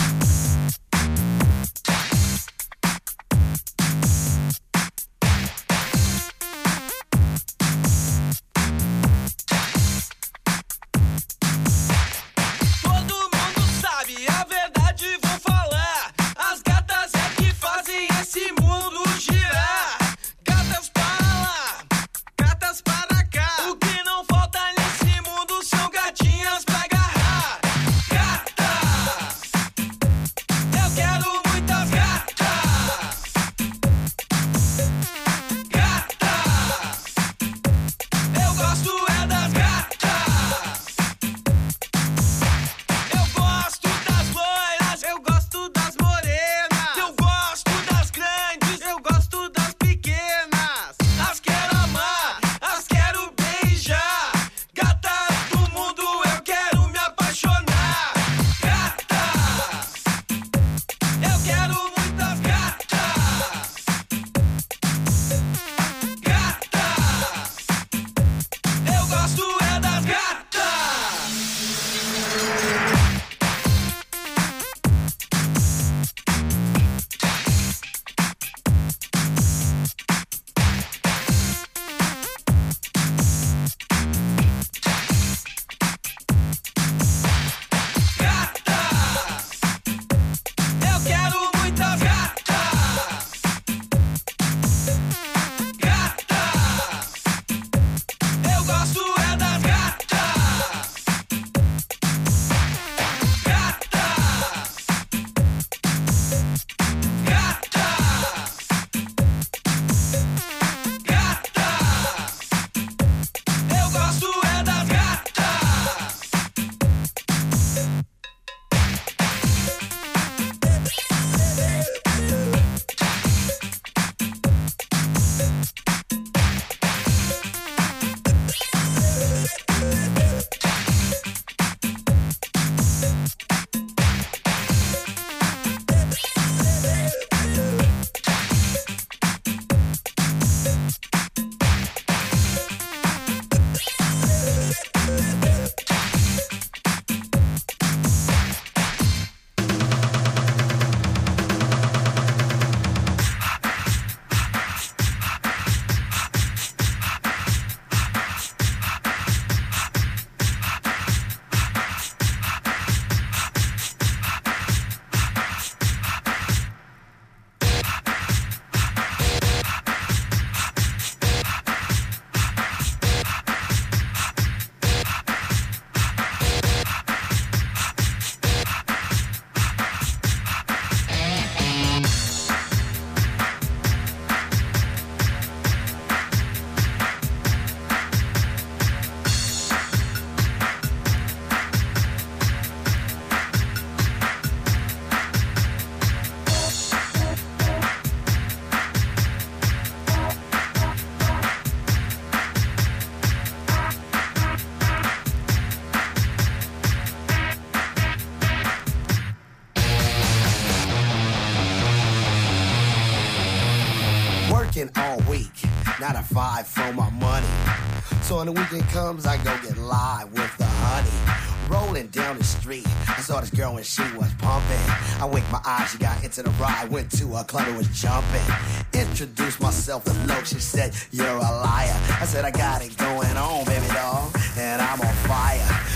All week, not a 5 for my money. So when the weekend comes, I go get live with the honey. Rolling down the street, I saw this girl and she was pumping. I winked my eye, she got into the ride, went to a club and was jumping. Introduced myself to Loke, she said, you're a liar. I said, I got it going on, baby doll, and I'm on fire. Took her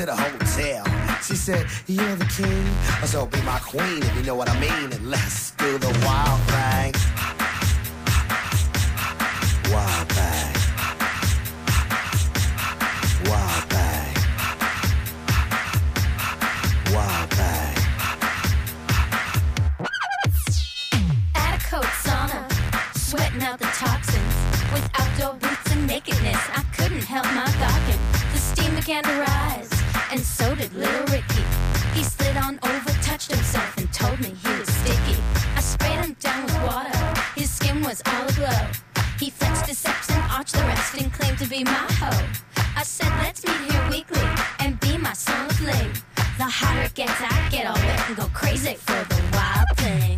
to the hotel. She said, you're the king, so be my queen if you know what I mean. And let's do the wild thing. Wild thing. Wild thing. Wild thing. At a coat sauna, sweating out the toxins. With outdoor boots and nakedness, I couldn't help my gawking. The steam began to rise, and so did little Ricky. He slid on over, touched himself, and told me he was sticky. I sprayed him down with water, his skin was all aglow. He flexed his steps and arched the rest and claimed to be my hoe. I said, let's meet here weekly and be my son of Lee. The hotter it gets, I get all wet and go crazy for the wild thing.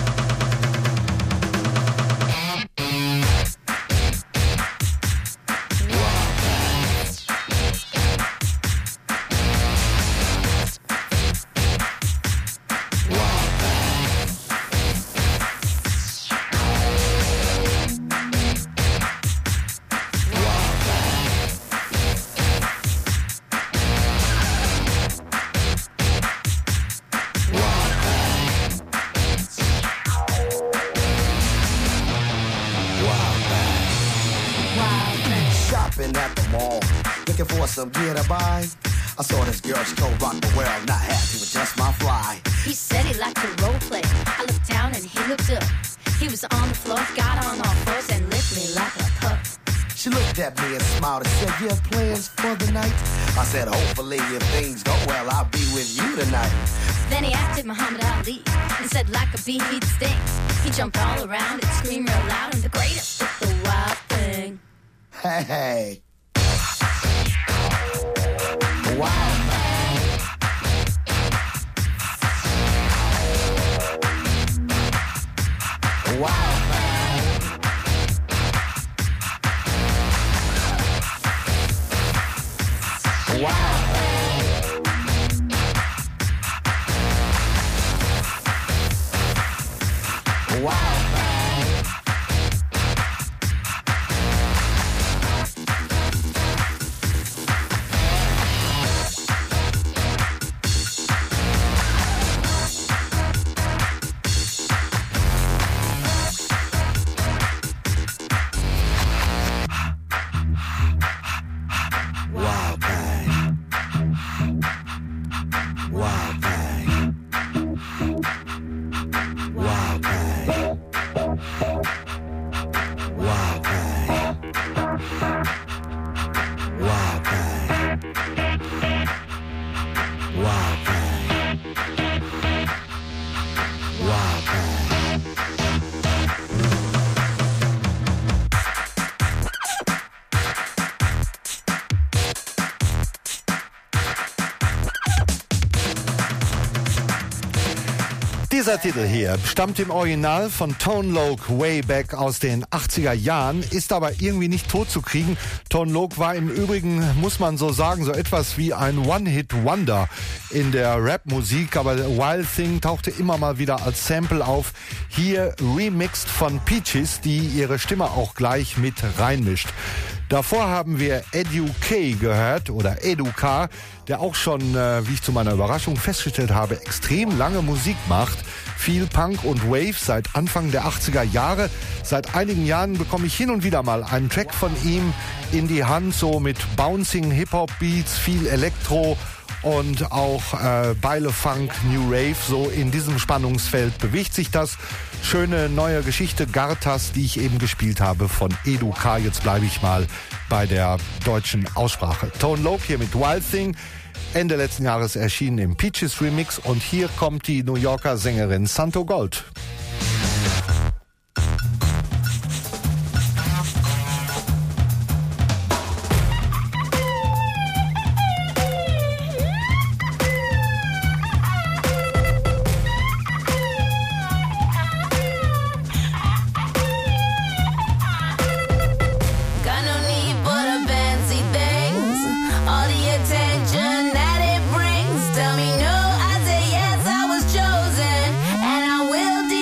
For some get a buy. I saw this girl, she gon' rock the world, not happy with just my fly. He said he liked to role play. I looked down and he looked up. He was on the floor, got on all fours and licked me like a pup. She looked at me and smiled and said, you have plans for the night? I said, hopefully if things go well, I'll be with you tonight. Then he acted Muhammad Ali and said like a bee he'd sting. He jumped all around and screamed real loud and the greatest with the wild thing. Hey, hey. Wow. Wow. Wow. Wow. Dieser Titel hier stammt im Original von Tone Loc way back aus den 80er Jahren, ist aber irgendwie nicht tot zu kriegen. Tone Loc war im Übrigen, muss man so sagen, so etwas wie ein One-Hit-Wonder in der Rap-Musik, aber Wild Thing tauchte immer mal wieder als Sample auf. Hier remixed von Peaches, die ihre Stimme auch gleich mit reinmischt. Davor haben wir Edu-K gehört, oder Edu-K, der auch schon, wie ich zu meiner Überraschung festgestellt habe, extrem lange Musik macht. Viel Punk und Wave seit Anfang der 80er Jahre. Seit einigen Jahren bekomme ich hin und wieder mal einen Track von ihm in die Hand, so mit bouncing Hip-Hop-Beats, viel Elektro und auch Beile Funk, New Rave, so in diesem Spannungsfeld bewegt sich das. Schöne neue Geschichte, Gartas, die ich eben gespielt habe von Edu-K. Jetzt bleibe ich mal bei der deutschen Aussprache. Tone Loc hier mit Wild Thing, Ende letzten Jahres erschienen im Peaches Remix, und hier kommt die New Yorker Sängerin Santo Gold. Tell me no, I say yes, I was chosen, and I will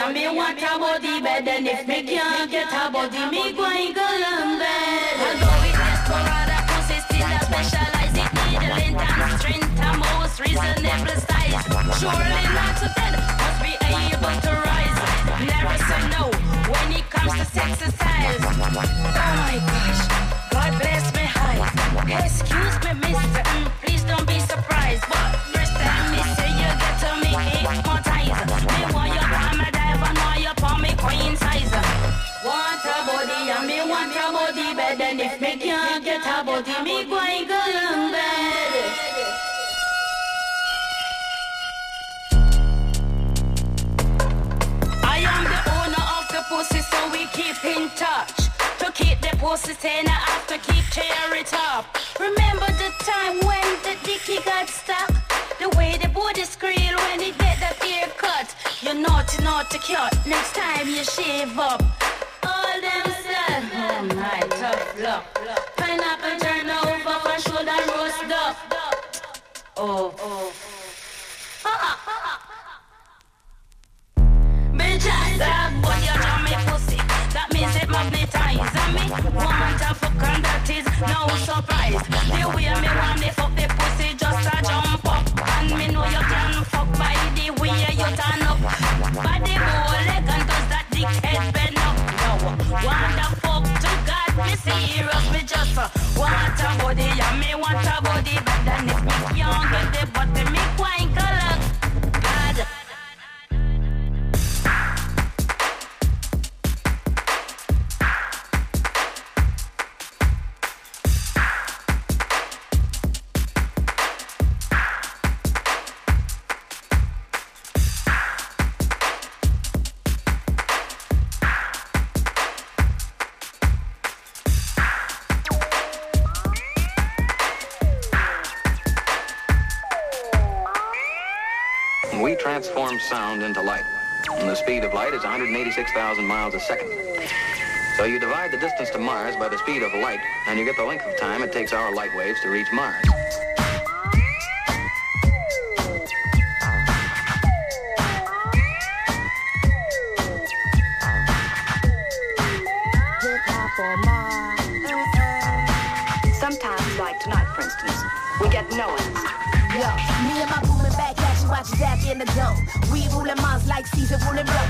and me want a body bed. And if me can't get a body, me going go long bed. Although it Desperado pussy still a specialize. It need a length and strength and most reasonable size. Surely not to dead, must be able to rise. Never say no when it comes to exercise. Oh my gosh, God bless me high. Excuse me, mister, please don't be surprised. But first time me say you get to me hypnotize. Me want you on my dive and want you on me queen size. Want a body and me want a body bed. And if me can't get a body, me going go long bed. I am the owner of the pussy, so we keep in touch. To keep the pussy sane, I have to keep tear it up. Remember the time when the dicky got stuck? The way the body squeal when it get that ear cut. You're naughty cut. Next time you shave up. All them said, oh my tough luck. Pineapple turn over for shoulder roast up. Oh. Bitch, I said, boy, you draw me pussy. That means it magnetizes me. Want to fuck and that is no surprise. The way me want me fuck the pussy just a jump up. And me know you can fuck by the way you turn up. Body bow leg and does that dickhead bend up. Now, want to fuck to God, me serious, me just want a body and me want a body better than if me can't get the body, me quite color. God. We transform sound into light, and the speed of light is 186,000 miles a second. So you divide the distance to Mars by the speed of light, and you get the length of time it takes our light waves to reach Mars. Sometimes, like tonight, for instance, we get no answer. Yo, me and my booming back at you, watch that in the dome. We ruling Mars like Caesar ruling Rome.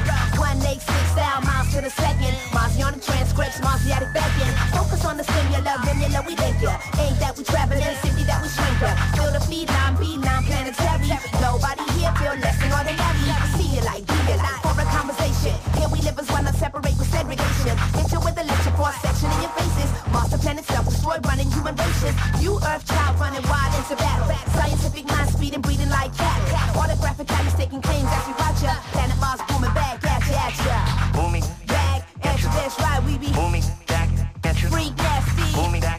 186,000 miles to the second. Marzi on the transcripts, Marziatic backing. Focus on the stimula, vanilla, we link ya. Ain't that we traveling, city that we shrink ya. Feel the feed line, B9 planetary. Nobody here feel less than ordinary. See you like, do you like, for a conversation. Here we live as one, not separate with segregation. Hit you with a lecture for a section in your faces. Master planet self-destroyed, running human races. You earth child running wild into battle. Scientific mind speed and breathing like cattle. Autographic caddies taking claims as we watch ya. Planet Mars booming back at ya. Booming back at ya, that's right, we be booming back at you. Freak nasty. Booming back,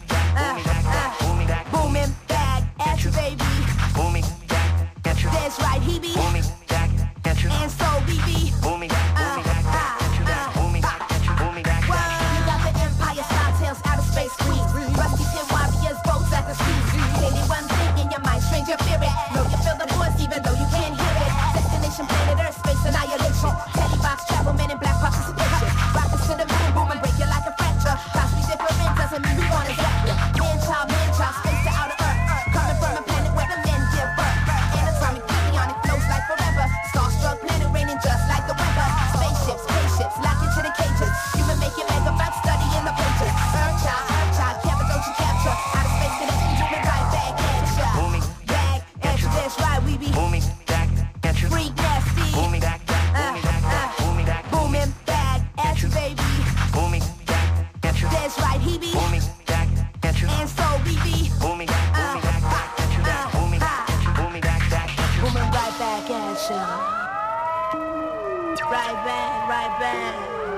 booming back, booming back at you, baby. Booming back at you. That's right, he be booming back at you. And so we be booming back at you. Booming back at you. Booming back at you. You got the Empire Star Tales, outer space queen. Rusty tin warriors, boats at the speed. Say one thing in your mind, strange your spirit. Know you feel the voice even though you can't hear it. Destination planet Earth, space annihilation. Telebox travel, men in black participation. Rockets to the moon, boom and break you like a fracture. Class we different doesn't mean we wanna zap ya. Man child, space to outer Earth. Coming from a planet where the men give birth. Anatomic beauty on it flows like forever. Starstruck planet raining just like the weather. Spaceships, locked into the cages. Human making megabytes, studying the pages. Earth child, Kevin, don't you capture. Outer space connection, human right back at ya. Booming back at you, that's right, we be booming back at you. Freak nasty. Booming back, booming back, booming back, booming back at you, baby. booming back at you. That's right, he be booming back at you. And so we be booming back at you. Booming back at you. Booming back at you. booming right back at ya. Right back.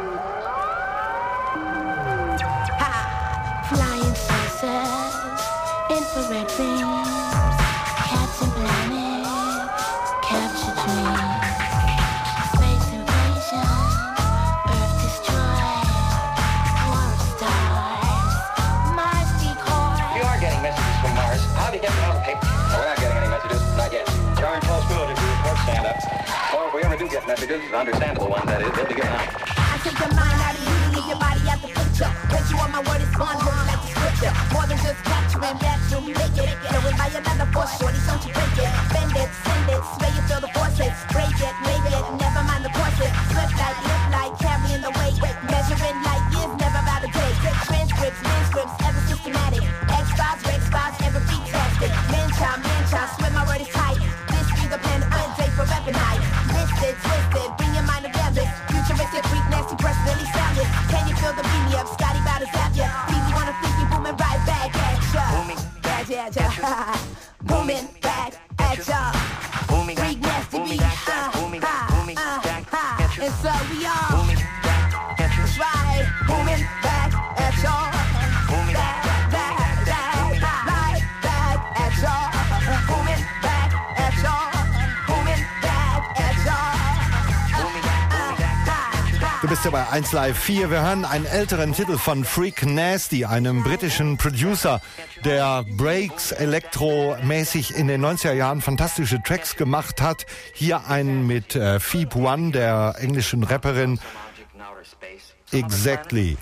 Ha! Flying saucers, infrared beams, Captain Planet, capture dreams. Space invasion, Earth destroyed, war of stars, Mars decoy. We are getting messages from Mars. How getting on the paper? No, we're not getting any messages. Not yet. Charge possibility if we report stand-up. Or if we ever do do get messages, understandable ones, that is. They'll be getting out. I take your mind out of you and leave your body at the picture. Place you on my word is bond, moving like the scripture. More than just capturing, naturally make it. So it by another force, shorty, don't you break it. Bend it, send it, sway it, feel the forces. Break it, make it, never mind the courses. Flip like, lift like, carrying the weight. Measuring like years, never about a day. Transcripts, manuscripts, ever systematic. X-Files, Rex-Files, ever beat tested. Man-child, swear my word is tight. This be the pen, day for rep night. Listed, twisted, bring your mind together. Futuristic, freak, nasty, personally savage. Can you feel the beat me up? Scotty about to zap ya. People wanna think you booming right back at ya. Booming back at ya. Booming back at ya. Booming freak, nasty beat. Booming back at ya. And so we are. Booming back at ya. That's right. Booming back at ya. Booming back at ya. Du bist ja bei 1 Live 4. Wir hören einen älteren Titel von Freak Nasty, einem britischen Producer, der Breaks elektromäßig in den 90er Jahren fantastische Tracks gemacht hat. Hier einen mit Phoebe One, der englischen Rapperin. Exactly.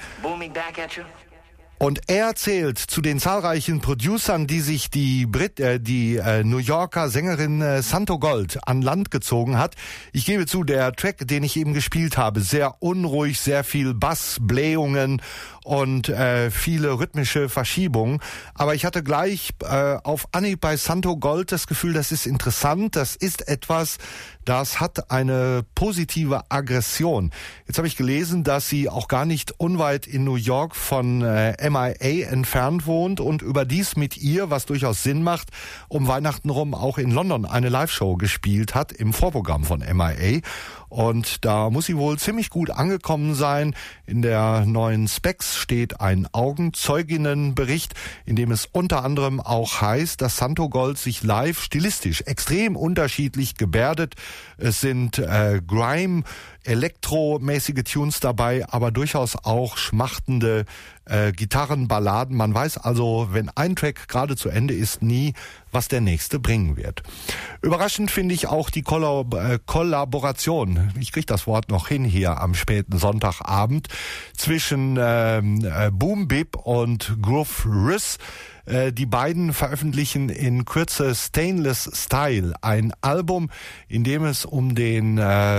Und er zählt zu den zahlreichen Producern, die sich die New Yorker Sängerin Santo Gold an Land gezogen hat. Ich gebe zu, der Track, den ich eben gespielt habe, sehr unruhig, sehr viel Bass, Blähungen und viele rhythmische Verschiebungen. Aber ich hatte gleich auf Anhieb bei Santo Gold das Gefühl, das ist interessant, das ist etwas, das hat eine positive Aggression. Jetzt habe ich gelesen, dass sie auch gar nicht unweit in New York von MIA entfernt wohnt und überdies mit ihr, was durchaus Sinn macht, um Weihnachten rum auch in London eine Live-Show gespielt hat im Vorprogramm von MIA. Und da muss sie wohl ziemlich gut angekommen sein. In der neuen Specs steht ein Augenzeuginnenbericht, in dem es unter anderem auch heißt, dass Santo Gold sich live stilistisch extrem unterschiedlich gebärdet. Es sind Grime, elektromäßige Tunes dabei, aber durchaus auch schmachtende Gitarrenballaden. Man weiß also, wenn ein Track gerade zu Ende ist, nie, was der nächste bringen wird. Überraschend finde ich auch die Kollaboration, ich kriege das Wort noch hin hier am späten Sonntagabend, zwischen Boom Bip und Groove Riss. Die beiden veröffentlichen in Kürze Stainless Style, ein Album, in dem es um den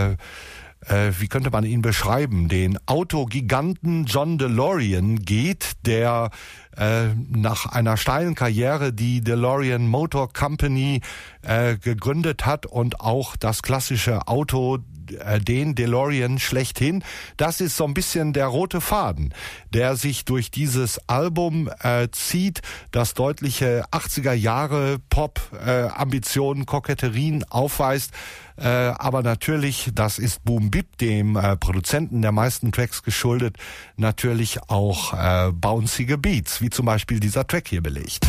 wie könnte man ihn beschreiben, den Autogiganten John DeLorean geht, der nach einer steilen Karriere die DeLorean Motor Company gegründet hat und auch das klassische Auto, den DeLorean schlechthin. Das ist so ein bisschen der rote Faden, der sich durch dieses Album zieht, das deutliche 80er Jahre Pop-Ambitionen, Koketterien aufweist. Aber natürlich, das ist Boom Bip, dem Produzenten der meisten Tracks geschuldet, natürlich auch bouncige Beats, wie zum Beispiel dieser Track hier belegt.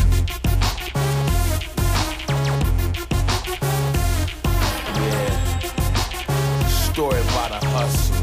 Story about a hustler.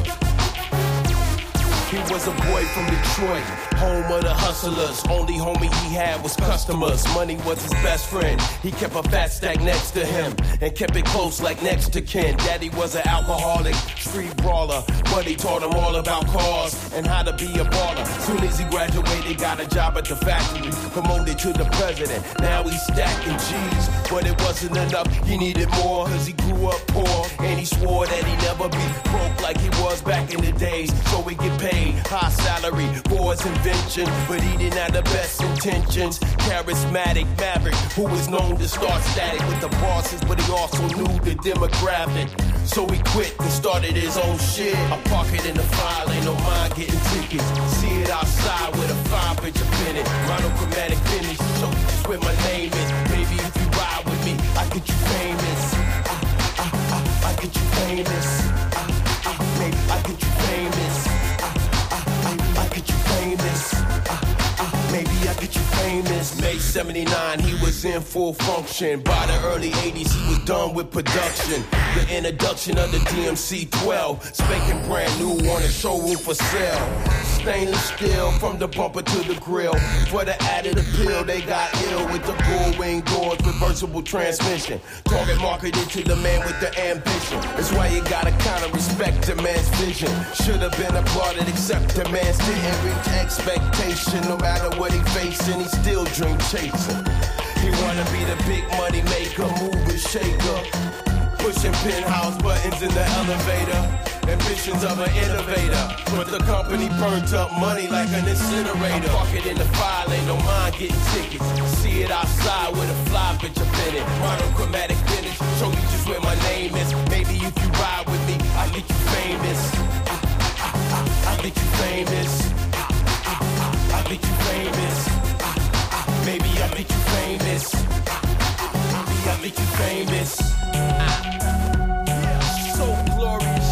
He was a boy from Detroit, home of the hustlers. Only homie he had was customers. Money was his best friend. He kept a fat stack next to him and kept it close like next to kin. Daddy was an alcoholic, street brawler, but he taught him all about cars and how to be a baller. Soon as he graduated, got a job at the factory, promoted to the president. Now he's stacking G's, but it wasn't enough. He needed more, cause he grew up poor, and he swore that he'd never be broke like he was back in the days. So he get paid high salary for his invention, but he didn't have the best intentions. Charismatic maverick who was known to start static with the bosses, but he also knew the demographic. So he quit and started his own shit. I park it in the file, ain't no mind getting tickets. See it outside with a fine picture pin it. Monochromatic finish, so just where my name is. Baby, if you ride with me, I get you famous. I get you famous. Maybe I get you famous. I get you famous. Maybe I I get you famous. May 79, he was in full function. By the early 80s, he was done with production. The introduction of the DMC-12, spanking brand new on the showroom for sale. Stainless steel from the bumper to the grill. For the added appeal, they got ill with the bull wing doors, reversible transmission. Target marketed to the man with the ambition. That's why you gotta kinda respect the man's vision. Should have been applauded, except the man's didn't reach expectation. No matter what he facing, he still dream chasing. He wanna be the big money maker, mover, shaker. Pushing penthouse buttons in the elevator. Ambitions of an innovator. But the company burnt up money like an incinerator. Park it in the file, ain't no mind getting tickets. See it outside with a fly bitch up in it. Monochromatic finish, show you just where my name is. Maybe if you ride with me, I get you famous. I get you famous. I get you famous. Maybe I get you famous. Maybe I get you famous. So glorious.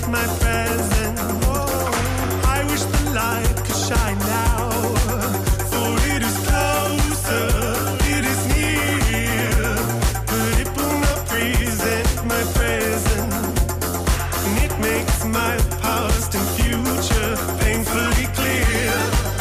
my present. Oh, I wish the light could shine now. For it is closer, it is near. But it will not present my present. And it makes my past and future painfully clear.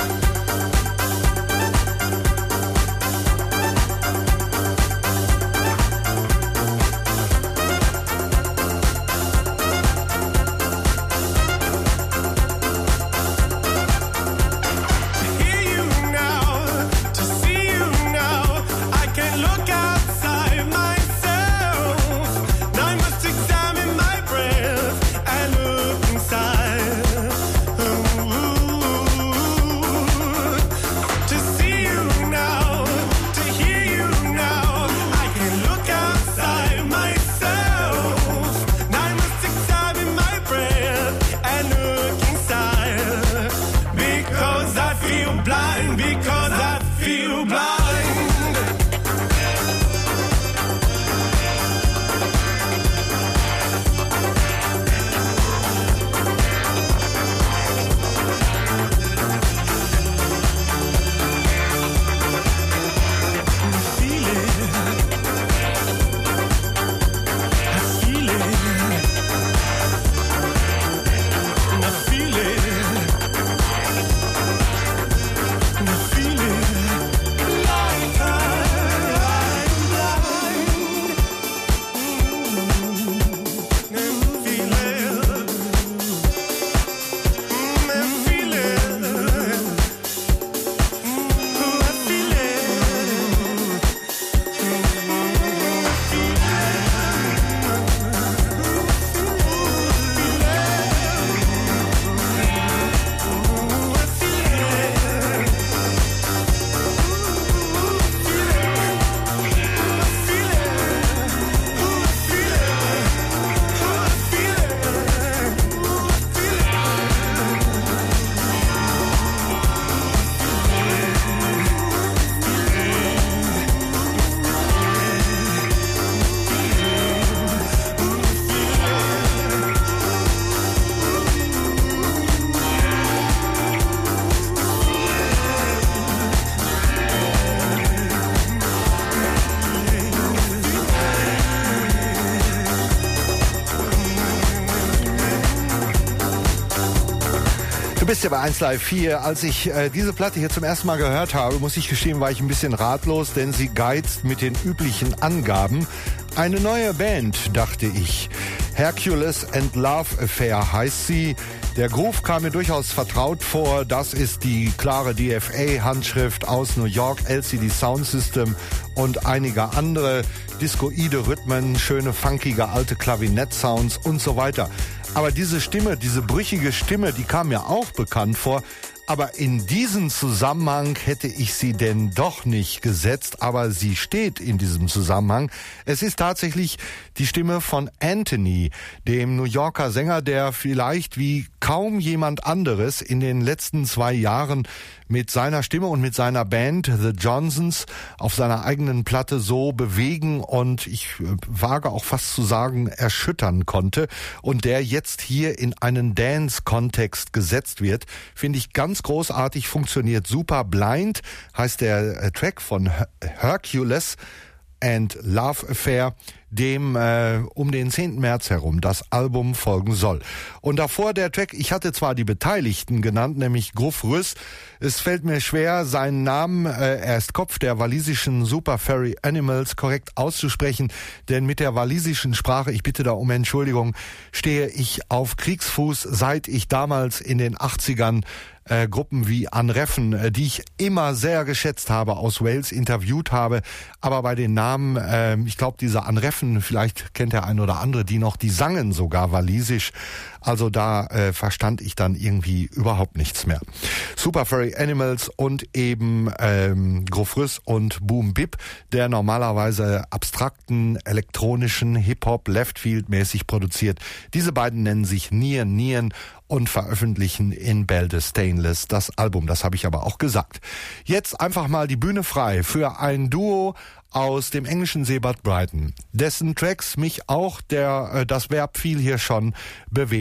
Bist ja bei 1 Live 4. Als ich diese Platte hier zum ersten Mal gehört habe, muss ich gestehen, war ich ein bisschen ratlos, denn sie geizt mit den üblichen Angaben. Eine neue Band, dachte ich. Hercules and Love Affair heißt sie. Der Groove kam mir durchaus vertraut vor. Das ist die klare DFA-Handschrift aus New York, LCD Sound System und einige andere discoide Rhythmen, schöne funkige alte Klavinett-Sounds und so weiter. Aber diese Stimme, diese brüchige Stimme, die kam mir auch bekannt vor. Aber in diesen Zusammenhang hätte ich sie denn doch nicht gesetzt, aber sie steht in diesem Zusammenhang. Es ist tatsächlich die Stimme von Anthony, dem New Yorker Sänger, der vielleicht wie kaum jemand anderes in den letzten 2 Jahren mit seiner Stimme und mit seiner Band The Johnsons auf seiner eigenen Platte so bewegen und ich wage auch fast zu sagen erschüttern konnte und der jetzt hier in einen Dance-Kontext gesetzt wird, finde ich ganz großartig, funktioniert super. Blind heißt der Track von Hercules and Love Affair, dem um den 10. März herum das Album folgen soll. Und davor der Track, ich hatte zwar die Beteiligten genannt, nämlich Gruff Rüss. Es fällt mir schwer, seinen Namen, er ist Kopf der walisischen Super Furry Animals, korrekt auszusprechen, denn mit der walisischen Sprache, ich bitte da um Entschuldigung, stehe ich auf Kriegsfuß, seit ich damals in den 80ern Gruppen wie Anreffen, die ich immer sehr geschätzt habe, aus Wales interviewt habe, aber bei den Namen, ich glaube diese Anreffen, vielleicht kennt der ein oder andere die noch, die sangen sogar walisisch, also da verstand ich dann irgendwie überhaupt nichts mehr. Super Furry Animals und eben Gruff Rüss und Boom Bip, der normalerweise abstrakten, elektronischen Hip-Hop Leftfield-mäßig produziert. Diese beiden nennen sich Nien und veröffentlichen in Belde Stainless das Album. Das habe ich aber auch gesagt. Jetzt einfach mal die Bühne frei für ein Duo aus dem englischen Seebad Brighton, dessen Tracks mich auch das Verb viel hier schon bewegen.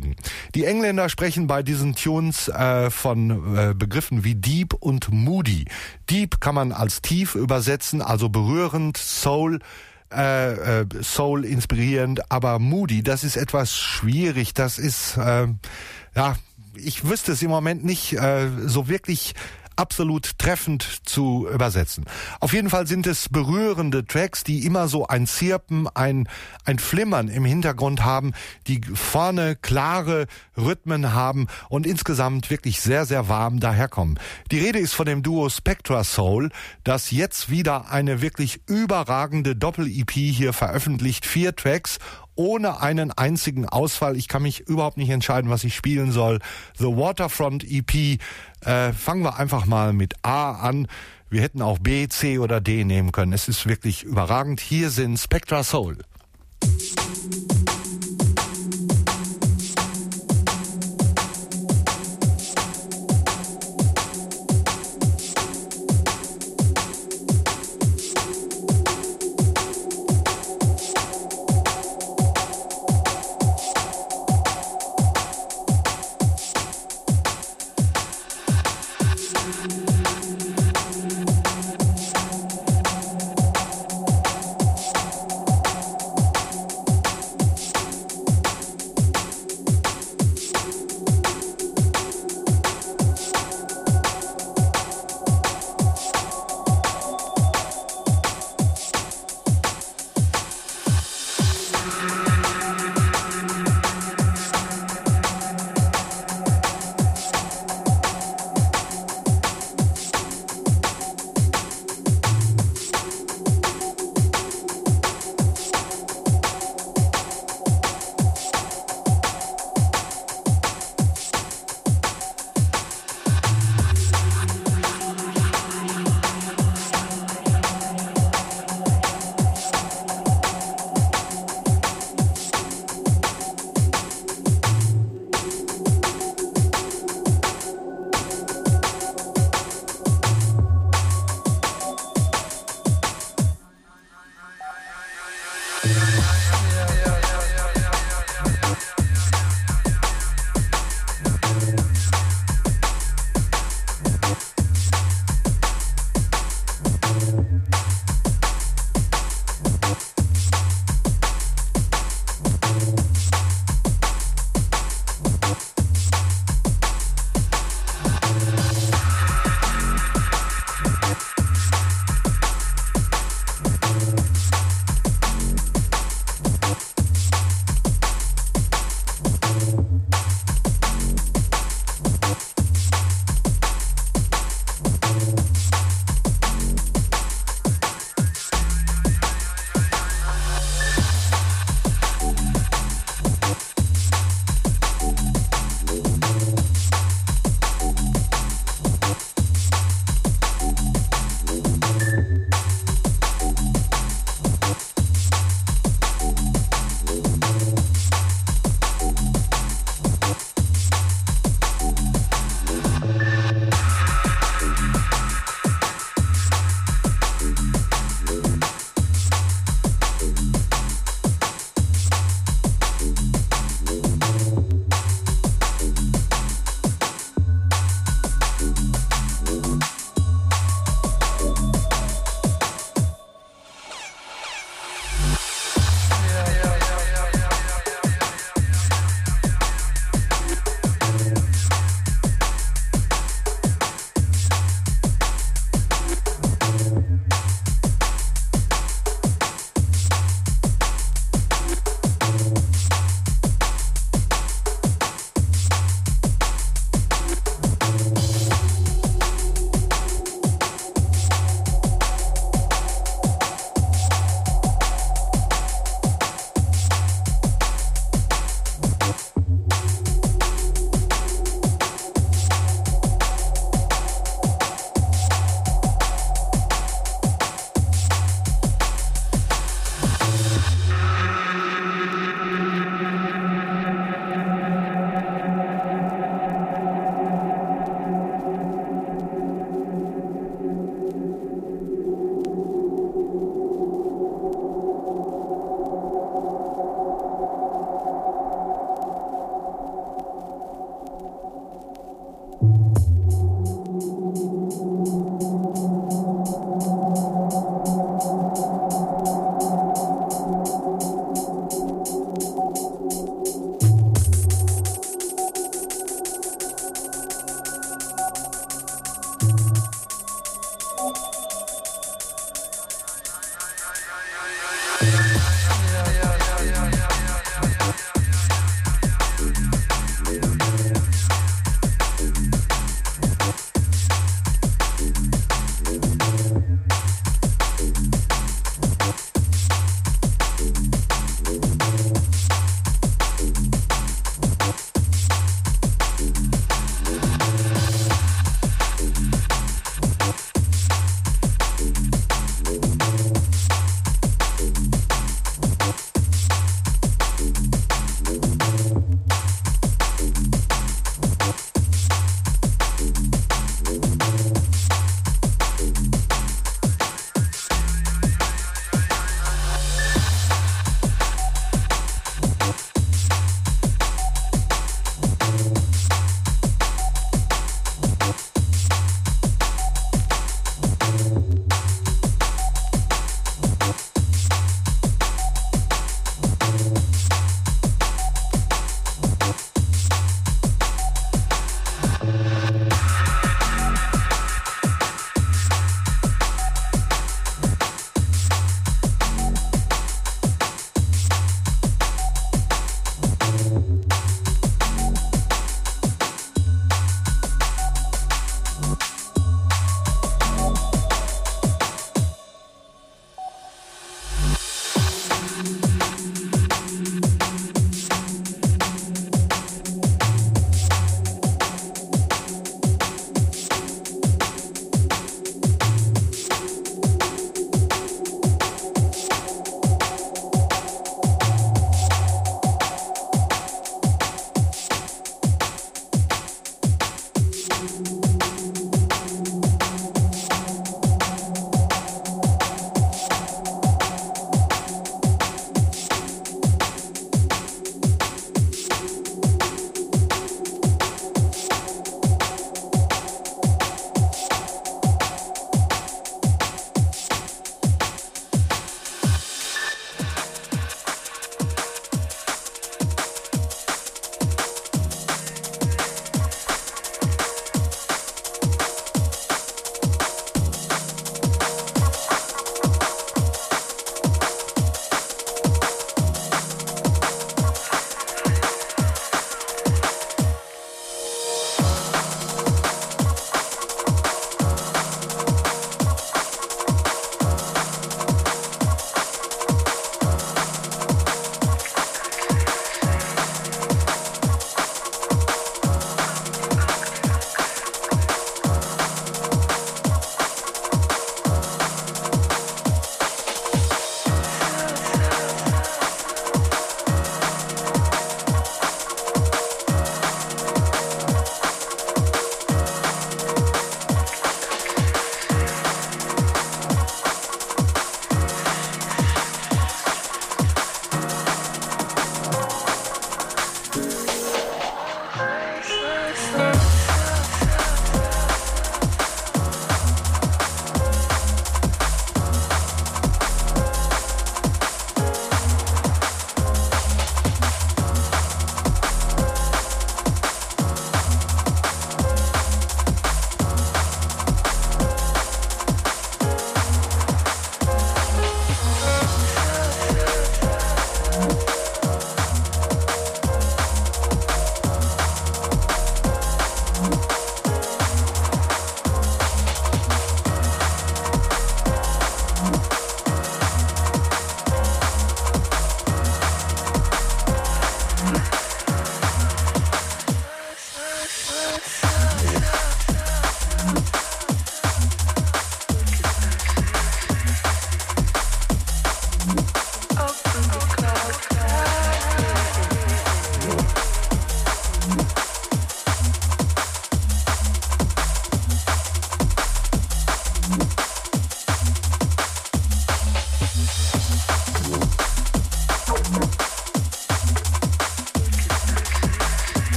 bewegen. Die Engländer sprechen bei diesen Tunes von Begriffen wie Deep und Moody. Deep kann man als tief übersetzen, also berührend, Soul inspirierend, aber Moody, das ist etwas schwierig, das ist, ich wüsste es im Moment nicht so wirklich absolut treffend zu übersetzen. Auf jeden Fall sind es berührende Tracks, die immer so ein Zirpen, ein Flimmern im Hintergrund haben, die vorne klare Rhythmen haben und insgesamt wirklich sehr, sehr warm daherkommen. Die Rede ist von dem Duo Spectra Soul, das jetzt wieder eine wirklich überragende Doppel-EP hier veröffentlicht. 4 Tracks ohne einen einzigen Ausfall. Ich kann mich überhaupt nicht entscheiden, was ich spielen soll. The Waterfront EP. Fangen wir einfach mal mit A an. Wir hätten auch B, C oder D nehmen können. Es ist wirklich überragend. Hier sind Spectra Soul.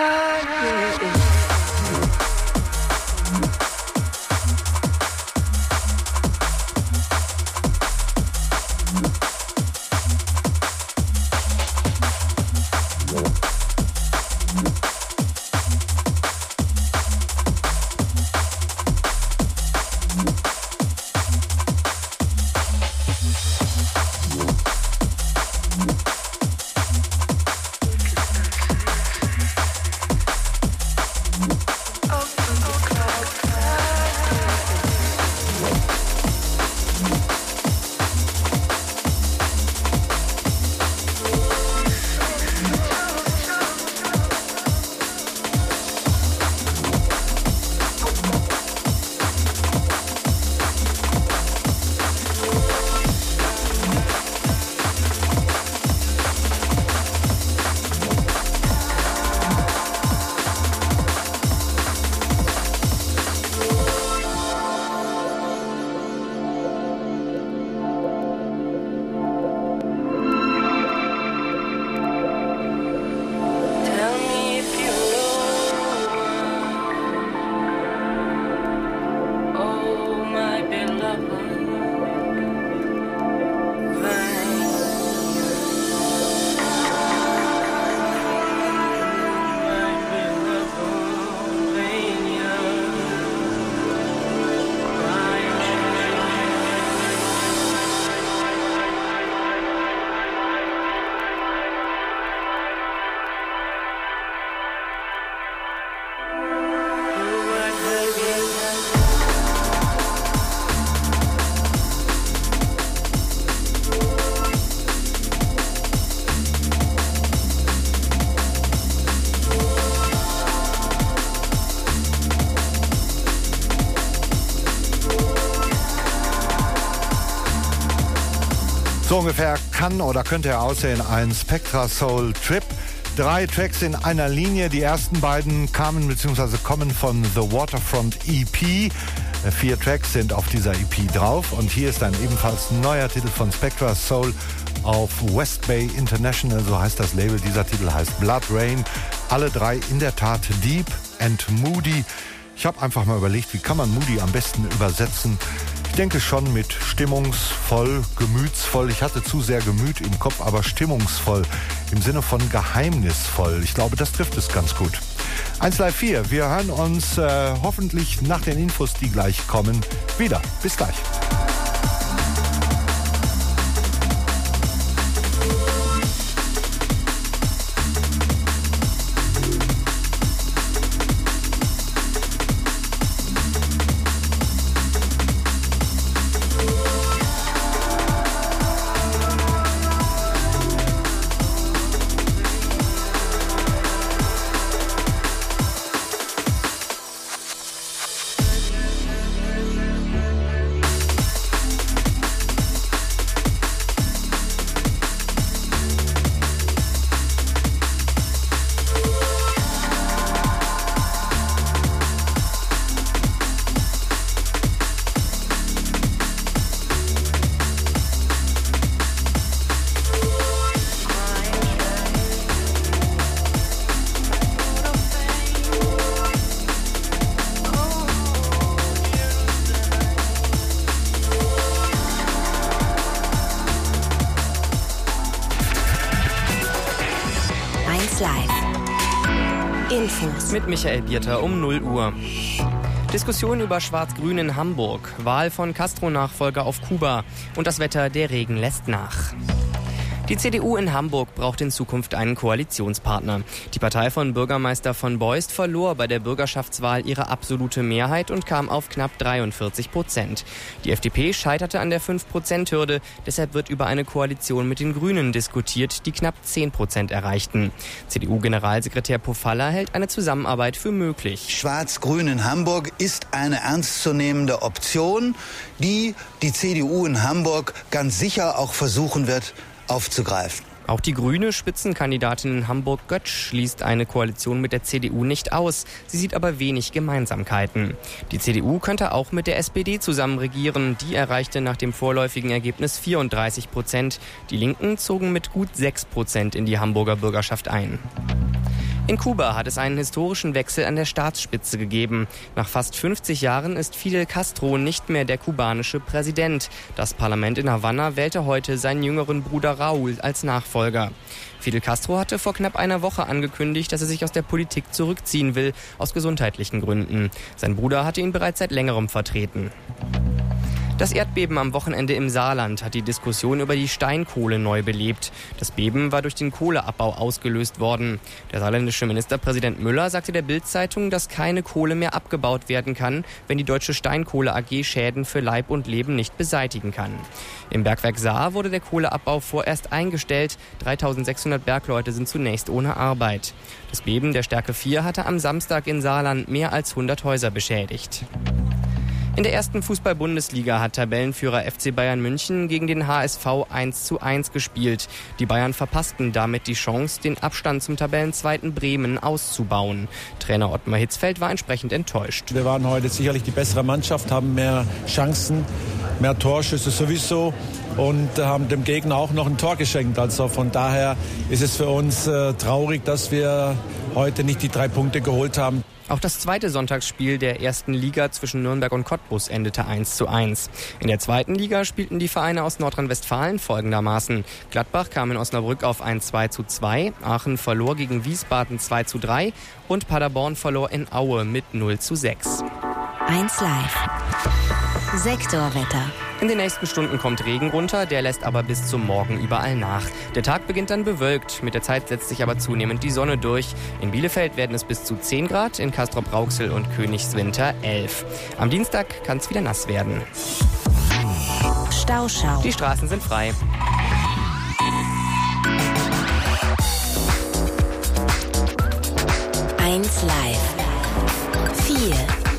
So ungefähr kann oder könnte er aussehen, ein Spectra Soul Trip. 3 Tracks in einer Linie. Die ersten beiden kamen bzw. kommen von The Waterfront EP. 4 Tracks sind auf dieser EP drauf. Und hier ist ein ebenfalls neuer Titel von Spectra Soul auf West Bay International. So heißt das Label. Dieser Titel heißt Blood Rain. Alle 3 in der Tat deep and moody. Ich habe einfach mal überlegt, wie kann man moody am besten übersetzen? Ich denke schon mit stimmungsvoll, gemütsvoll. Ich hatte zu sehr Gemüt im Kopf, aber stimmungsvoll im Sinne von geheimnisvoll. Ich glaube, das trifft es ganz gut. 1 Live 4, wir hören uns hoffentlich nach den Infos, die gleich kommen, wieder. Bis gleich. Infos. Mit Michael Bierter um 0 Uhr. Diskussion über Schwarz-Grün in Hamburg. Wahl von Castro-Nachfolger auf Kuba. Und das Wetter, der Regen lässt nach. Die CDU in Hamburg braucht in Zukunft einen Koalitionspartner. Die Partei von Bürgermeister von Beust verlor bei der Bürgerschaftswahl ihre absolute Mehrheit und kam auf knapp 43%. Die FDP scheiterte an der 5%-Hürde, deshalb wird über eine Koalition mit den Grünen diskutiert, die knapp 10% erreichten. CDU-Generalsekretär Pofalla hält eine Zusammenarbeit für möglich. Schwarz-Grün in Hamburg ist eine ernstzunehmende Option, die die CDU in Hamburg ganz sicher auch versuchen wird, aufzugreifen. Auch die grüne Spitzenkandidatin in Hamburg Götsch schließt eine Koalition mit der CDU nicht aus. Sie sieht aber wenig Gemeinsamkeiten. Die CDU könnte auch mit der SPD zusammen regieren. Die erreichte nach dem vorläufigen Ergebnis 34%. Die Linken zogen mit gut 6% in die Hamburger Bürgerschaft ein. In Kuba hat es einen historischen Wechsel an der Staatsspitze gegeben. Nach fast 50 Jahren ist Fidel Castro nicht mehr der kubanische Präsident. Das Parlament in Havanna wählte heute seinen jüngeren Bruder Raúl als Nachfolger. Fidel Castro hatte vor knapp einer Woche angekündigt, dass er sich aus der Politik zurückziehen will, aus gesundheitlichen Gründen. Sein Bruder hatte ihn bereits seit längerem vertreten. Das Erdbeben am Wochenende im Saarland hat die Diskussion über die Steinkohle neu belebt. Das Beben war durch den Kohleabbau ausgelöst worden. Der saarländische Ministerpräsident Müller sagte der Bild-Zeitung, dass keine Kohle mehr abgebaut werden kann, wenn die Deutsche Steinkohle AG Schäden für Leib und Leben nicht beseitigen kann. Im Bergwerk Saar wurde der Kohleabbau vorerst eingestellt. 3.600 Bergleute sind zunächst ohne Arbeit. Das Beben der Stärke 4 hatte am Samstag in Saarland mehr als 100 Häuser beschädigt. In der ersten Fußball-Bundesliga hat Tabellenführer FC Bayern München gegen den HSV 1:1 gespielt. Die Bayern verpassten damit die Chance, den Abstand zum Tabellenzweiten Bremen auszubauen. Trainer Ottmar Hitzfeld war entsprechend enttäuscht. Wir waren heute sicherlich die bessere Mannschaft, haben mehr Chancen, mehr Torschüsse sowieso und haben dem Gegner auch noch ein Tor geschenkt. Also von daher ist es für uns traurig, dass wir heute nicht die 3 Punkte geholt haben. Auch das zweite Sonntagsspiel der ersten Liga zwischen Nürnberg und Cottbus endete 1:1. In der zweiten Liga spielten die Vereine aus Nordrhein-Westfalen folgendermaßen. Gladbach kam in Osnabrück auf ein 2:2, Aachen verlor gegen Wiesbaden 2:3 und Paderborn verlor in Aue mit 0:6. 1 Live. Sektorwetter. In den nächsten Stunden kommt Regen runter, der lässt aber bis zum Morgen überall nach. Der Tag beginnt dann bewölkt, mit der Zeit setzt sich aber zunehmend die Sonne durch. In Bielefeld werden es bis zu 10 Grad, in Castrop-Rauxel und Königswinter 11. Am Dienstag kann es wieder nass werden. Stauschau. Die Straßen sind frei. Eins Live. 4.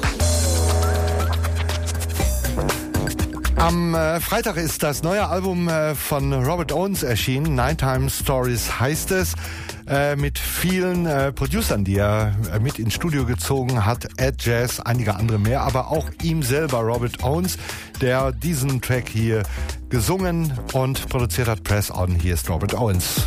Am Freitag ist das neue Album von Robert Owens erschienen. 9 Times Stories heißt es. Mit vielen Producern, die er mit ins Studio gezogen hat. Ed Jazz, einige andere mehr, aber auch ihm selber, Robert Owens, der diesen Track hier gesungen und produziert hat. Press On, hier ist Robert Owens.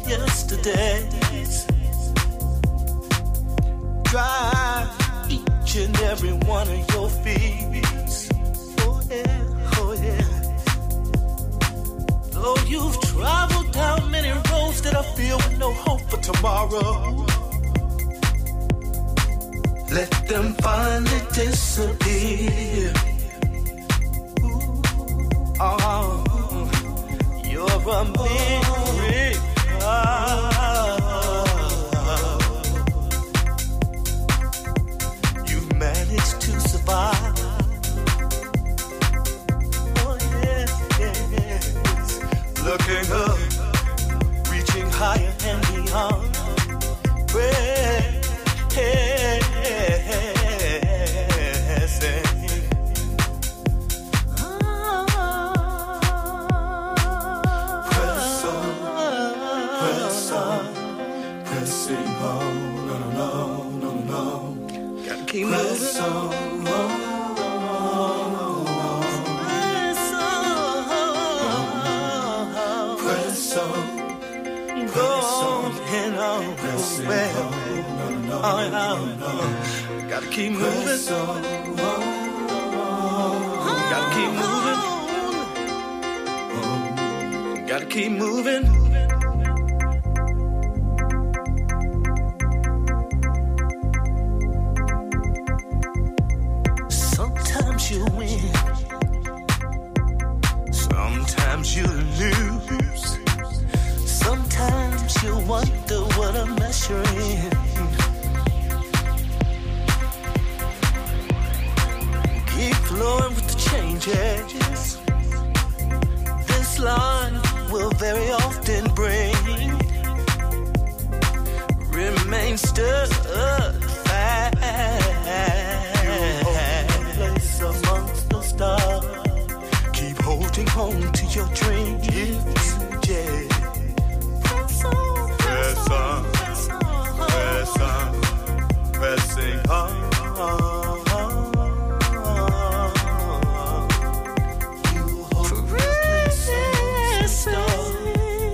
yesterdays. Dry each and every one of your feet. Oh yeah, oh yeah. Though you've traveled down many roads that I feel with no hope for tomorrow, let them finally disappear. Oh, you're a miracle. You managed to survive. Oh yes, yes. Looking up, reaching higher and beyond. Pressing on, no. Gotta keep moving. Press on. Gotta keep moving. Gotta keep moving. Gotta keep moving. Sometimes you win, sometimes you lose. Sometimes you wonder what a mess you're in. Keep flowing with the changes this line will very often bring. Remain steadfast. Place amongst the stars. Keep holding on to your dreams. Yeah. Press on, press on, press on, pressing on. You hold place amongst the stars.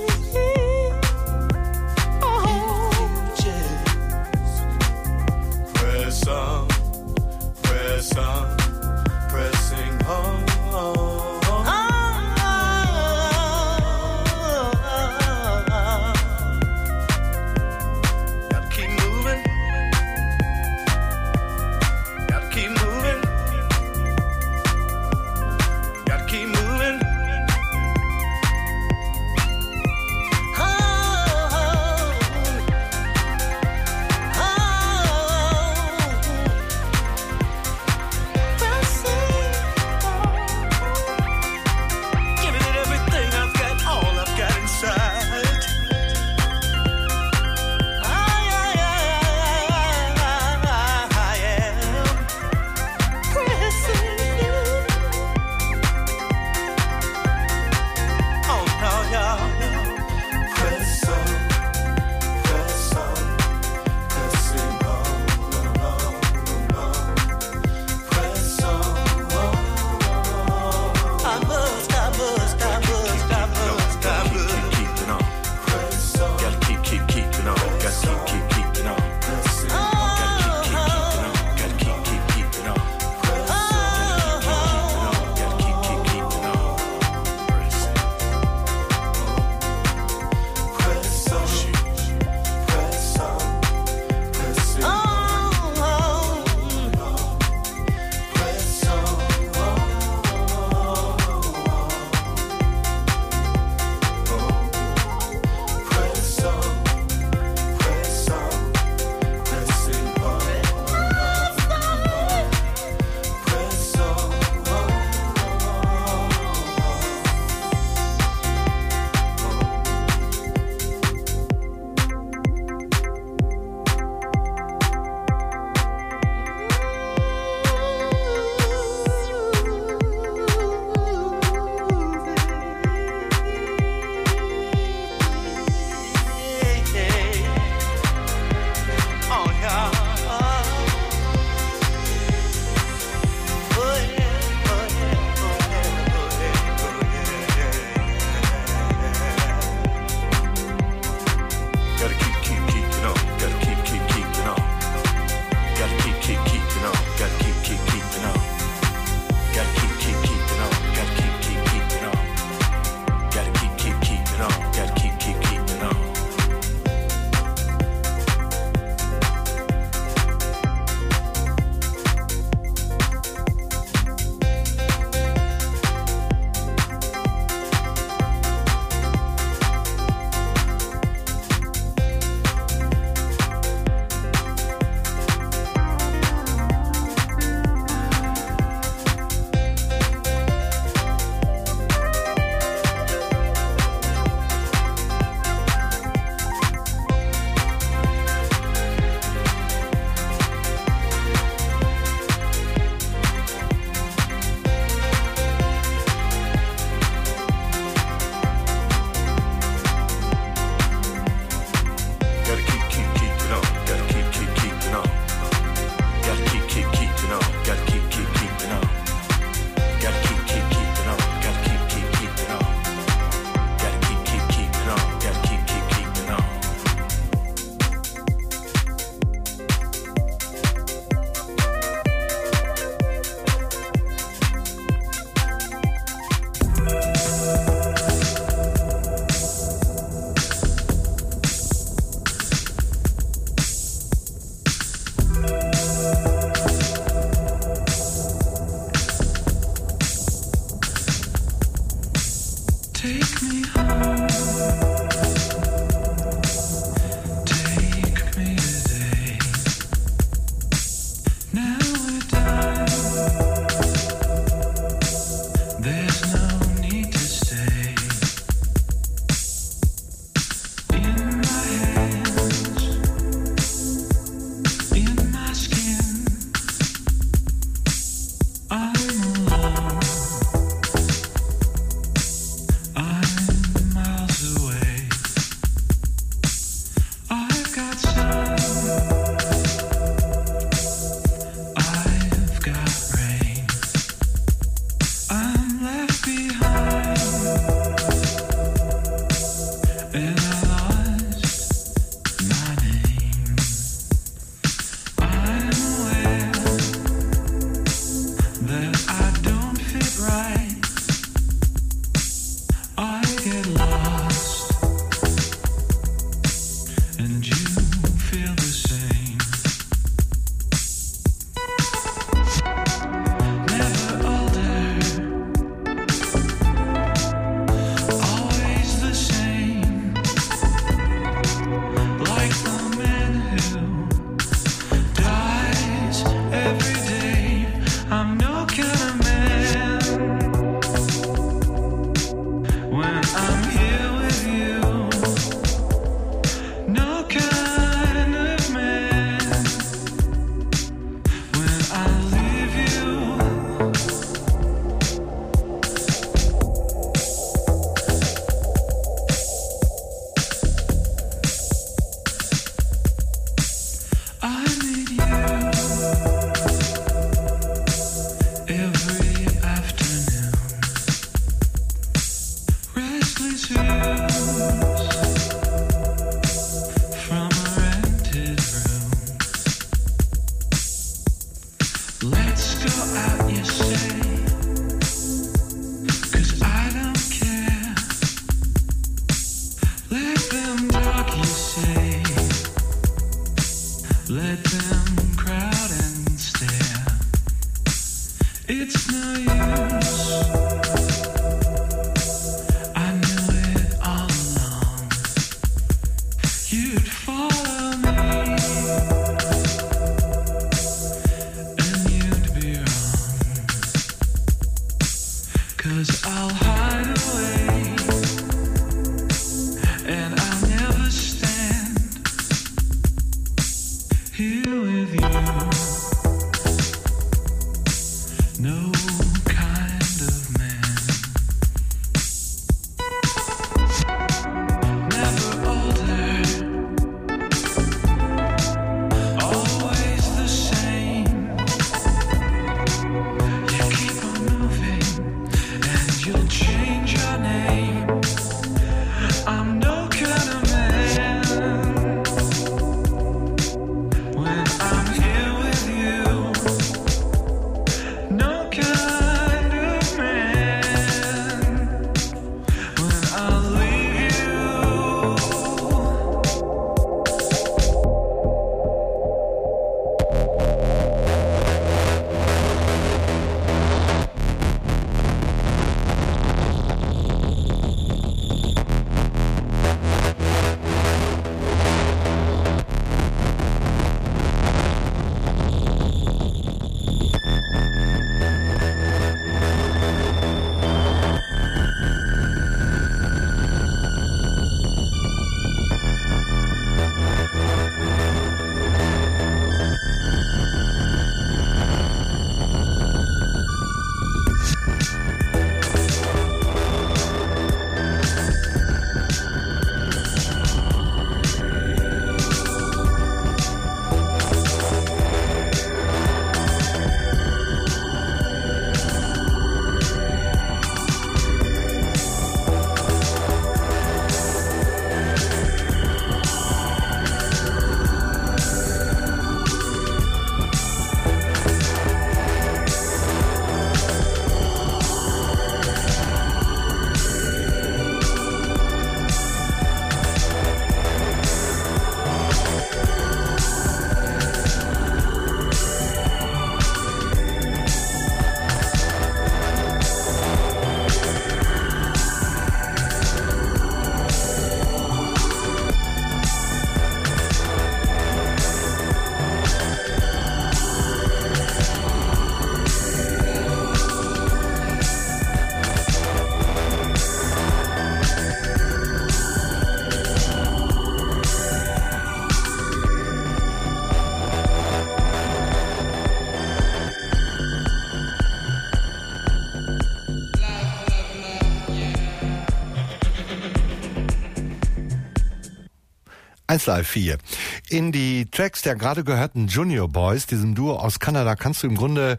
1Live 4. In die Tracks der gerade gehörten Junior Boys, diesem Duo aus Kanada, kannst du im Grunde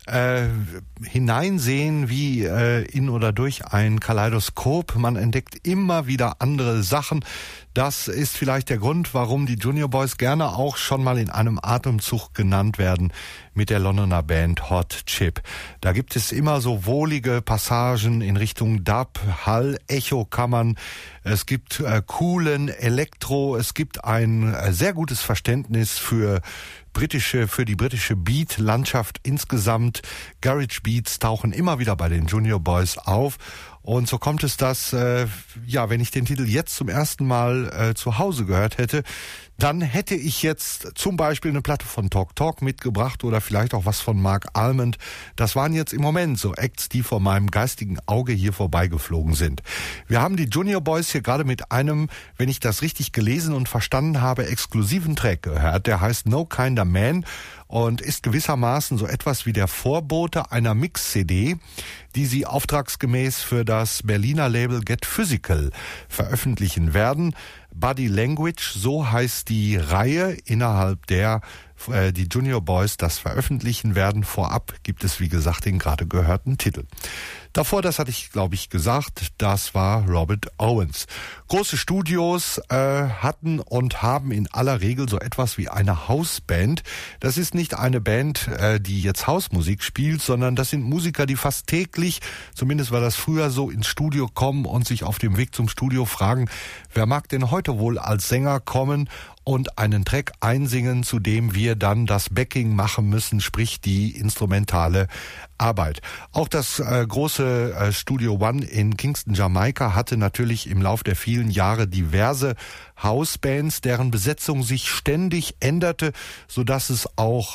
hineinsehen wie in oder durch ein Kaleidoskop. Man entdeckt immer wieder andere Sachen. Das ist vielleicht der Grund, warum die Junior Boys gerne auch schon mal in einem Atemzug genannt werden mit der Londoner Band Hot Chip. Da gibt es immer so wohlige Passagen in Richtung Dub, Hall, Echokammern. Es gibt coolen Elektro. Es gibt ein sehr gutes Verständnis für die britische Beat-Landschaft insgesamt. Garage Beats tauchen immer wieder bei den Junior Boys auf. Und so kommt es, dass, wenn ich den Titel jetzt zum ersten Mal zu Hause gehört hätte, dann hätte ich jetzt zum Beispiel eine Platte von Talk Talk mitgebracht oder vielleicht auch was von Mark Almond. Das waren jetzt im Moment so Acts, die vor meinem geistigen Auge hier vorbeigeflogen sind. Wir haben die Junior Boys hier gerade mit einem, wenn ich das richtig gelesen und verstanden habe, exklusiven Track gehört. Der heißt No Kinder Man und ist gewissermaßen so etwas wie der Vorbote einer Mix-CD, die sie auftragsgemäß für das Berliner Label Get Physical veröffentlichen werden. Body Language, so heißt die Reihe, innerhalb der die Junior Boys das veröffentlichen werden. Vorab gibt es, wie gesagt, den gerade gehörten Titel. Davor, das hatte ich, glaube ich, gesagt, das war Robert Owens. Große Studios hatten und haben in aller Regel so etwas wie eine Hausband. Das ist nicht eine Band, die jetzt Hausmusik spielt, sondern das sind Musiker, die fast täglich, zumindest war das früher so, ins Studio kommen und sich auf dem Weg zum Studio fragen, wer mag denn heute wohl als Sänger kommen und einen Track einsingen, zu dem wir dann das Backing machen müssen, sprich die instrumentale Arbeit. Auch das große Studio One in Kingston, Jamaika hatte natürlich im Lauf der vielen Jahre diverse Housebands, deren Besetzung sich ständig änderte, sodass es auch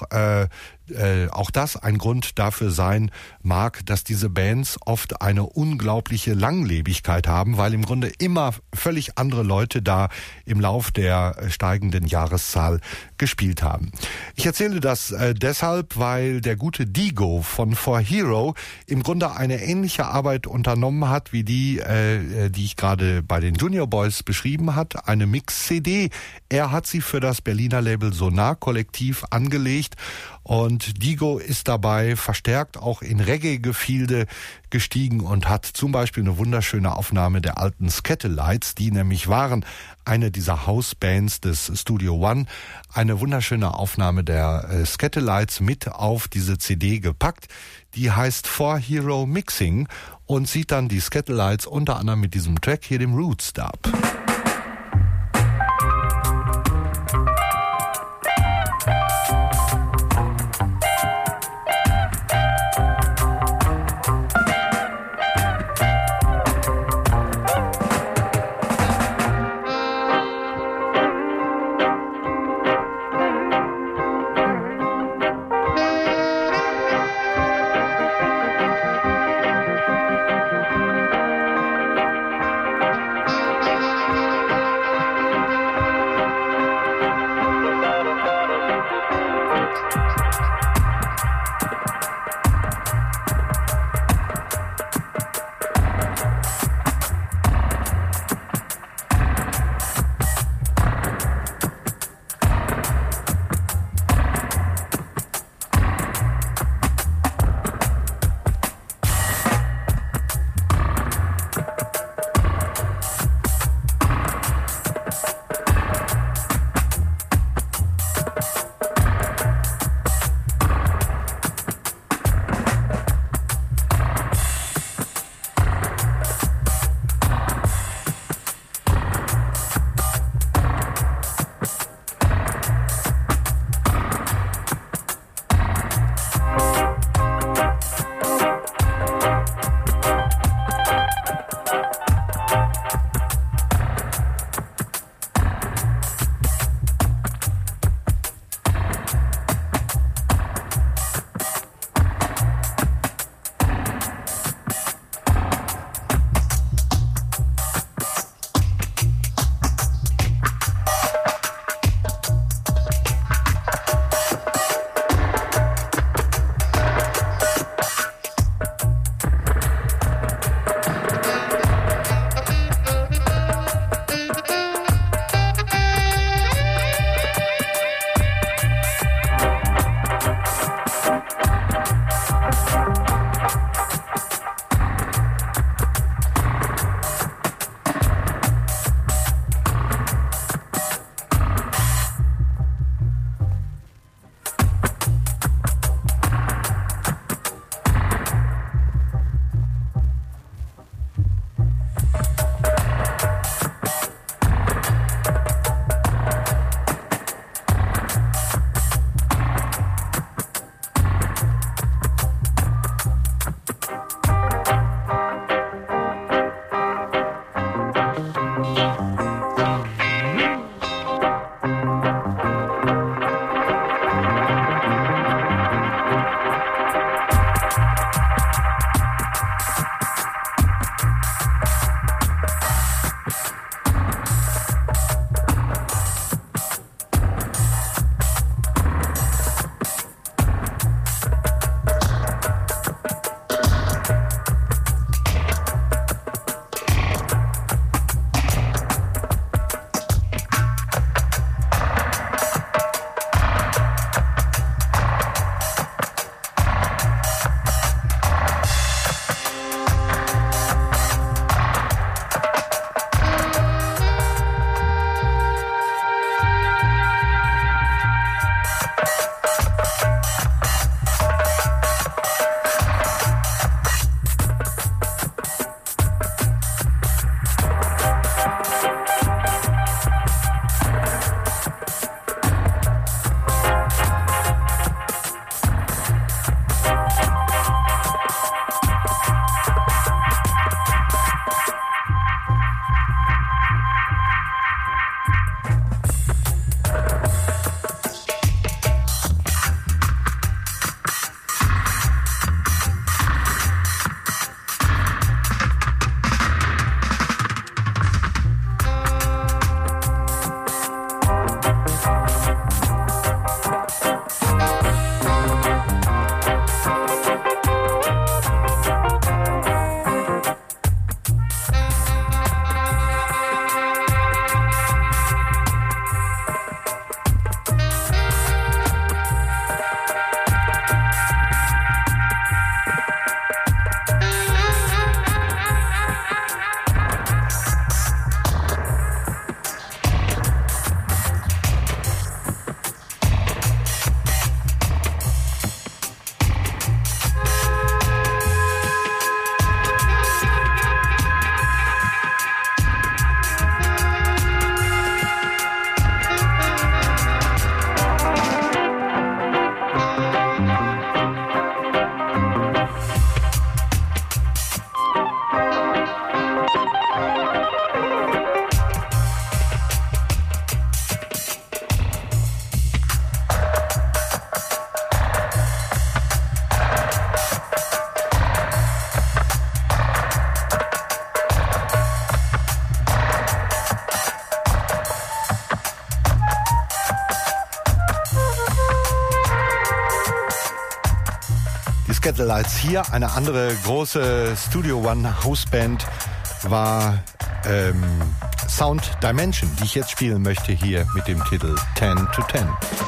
das ein Grund dafür sein mag, dass diese Bands oft eine unglaubliche Langlebigkeit haben, weil im Grunde immer völlig andere Leute da im Lauf der steigenden Jahreszahl gespielt haben. Ich erzähle das deshalb, weil der gute Digo von For Hero im Grunde eine ähnliche Arbeit unternommen hat, wie die ich gerade bei den Junior Boys beschrieben hat, eine Mix-CD. Er hat sie für das Berliner Label Sonar Kollektiv angelegt und Digo ist dabei verstärkt auch in Reggae-Gefilde gestiegen und hat zum Beispiel eine wunderschöne Aufnahme der alten Skatelites, die nämlich waren eine dieser Housebands des Studio One, eine wunderschöne Aufnahme der Skatelites mit auf diese CD gepackt. Die heißt For Hero Mixing und sieht dann die Skatelites unter anderem mit diesem Track hier, dem Roots Dub. Scatterlights hier. Eine andere große Studio One Hausband war Sound Dimension, die ich jetzt spielen möchte hier mit dem Titel 10 to 10.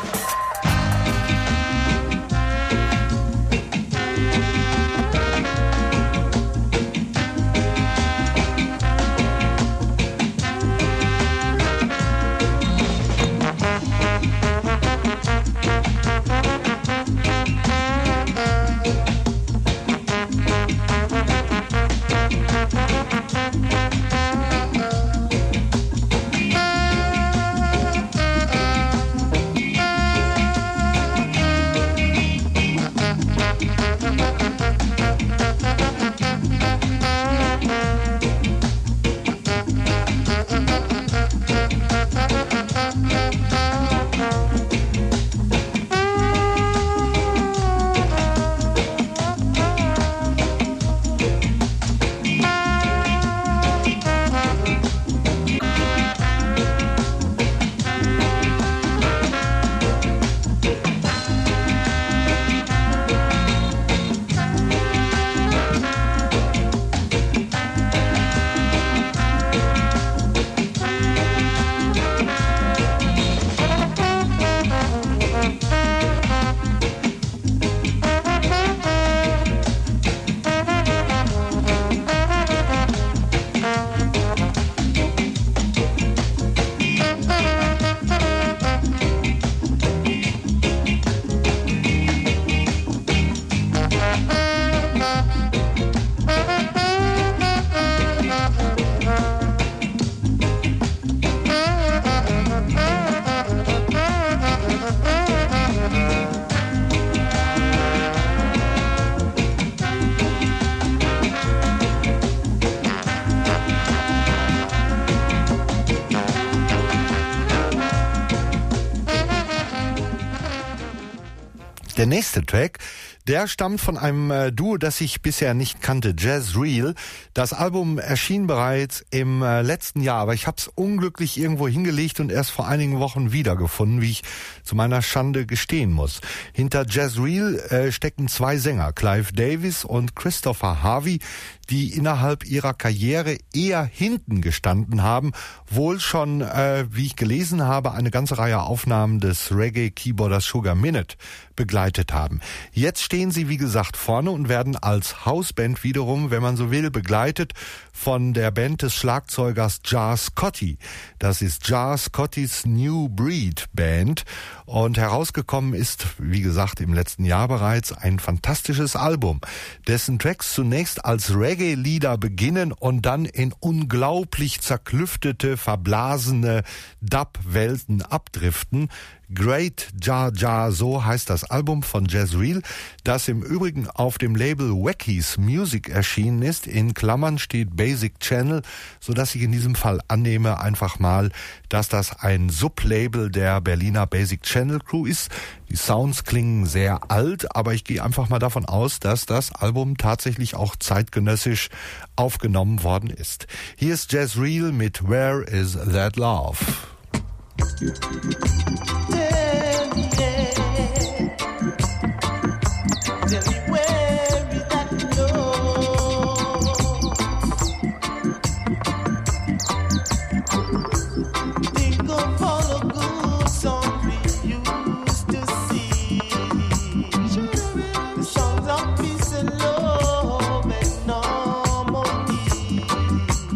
Der nächste Track, der stammt von einem Duo, das ich bisher nicht kannte, Jazz Real. Das Album erschien bereits im letzten Jahr, aber ich habe es unglücklich irgendwo hingelegt und erst vor einigen Wochen wiedergefunden, wie ich zu meiner Schande gestehen muss. Hinter Jazz Real stecken zwei Sänger, Clive Davis und Christopher Harvey, die innerhalb ihrer Karriere eher hinten gestanden haben, wohl schon, wie ich gelesen habe, eine ganze Reihe Aufnahmen des Reggae-Keyboarders Sugar Minott begleitet haben. Jetzt stehen sie, wie gesagt, vorne und werden als Hausband wiederum, wenn man so will, begleitet von der Band des Schlagzeugers Jar Scotty. Das ist Jar Scottys New Breed Band und herausgekommen ist, wie gesagt, im letzten Jahr bereits ein fantastisches Album, dessen Tracks zunächst als Reggae-Lieder beginnen und dann in unglaublich zerklüftete, verblasene Dub-Welten abdriften. Great Jar Jar, so heißt das Album von Jazz Real, das im Übrigen auf dem Label Wacky's Music erschienen ist. In Klammern steht Basic Channel, sodass ich in diesem Fall annehme einfach mal, dass das ein Sublabel der Berliner Basic Channel Crew ist. Die Sounds klingen sehr alt, aber ich gehe einfach mal davon aus, dass das Album tatsächlich auch zeitgenössisch aufgenommen worden ist. Hier ist Jazz Real mit Where Is That Love?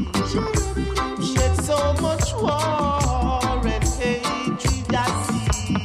So much war and hatred I see.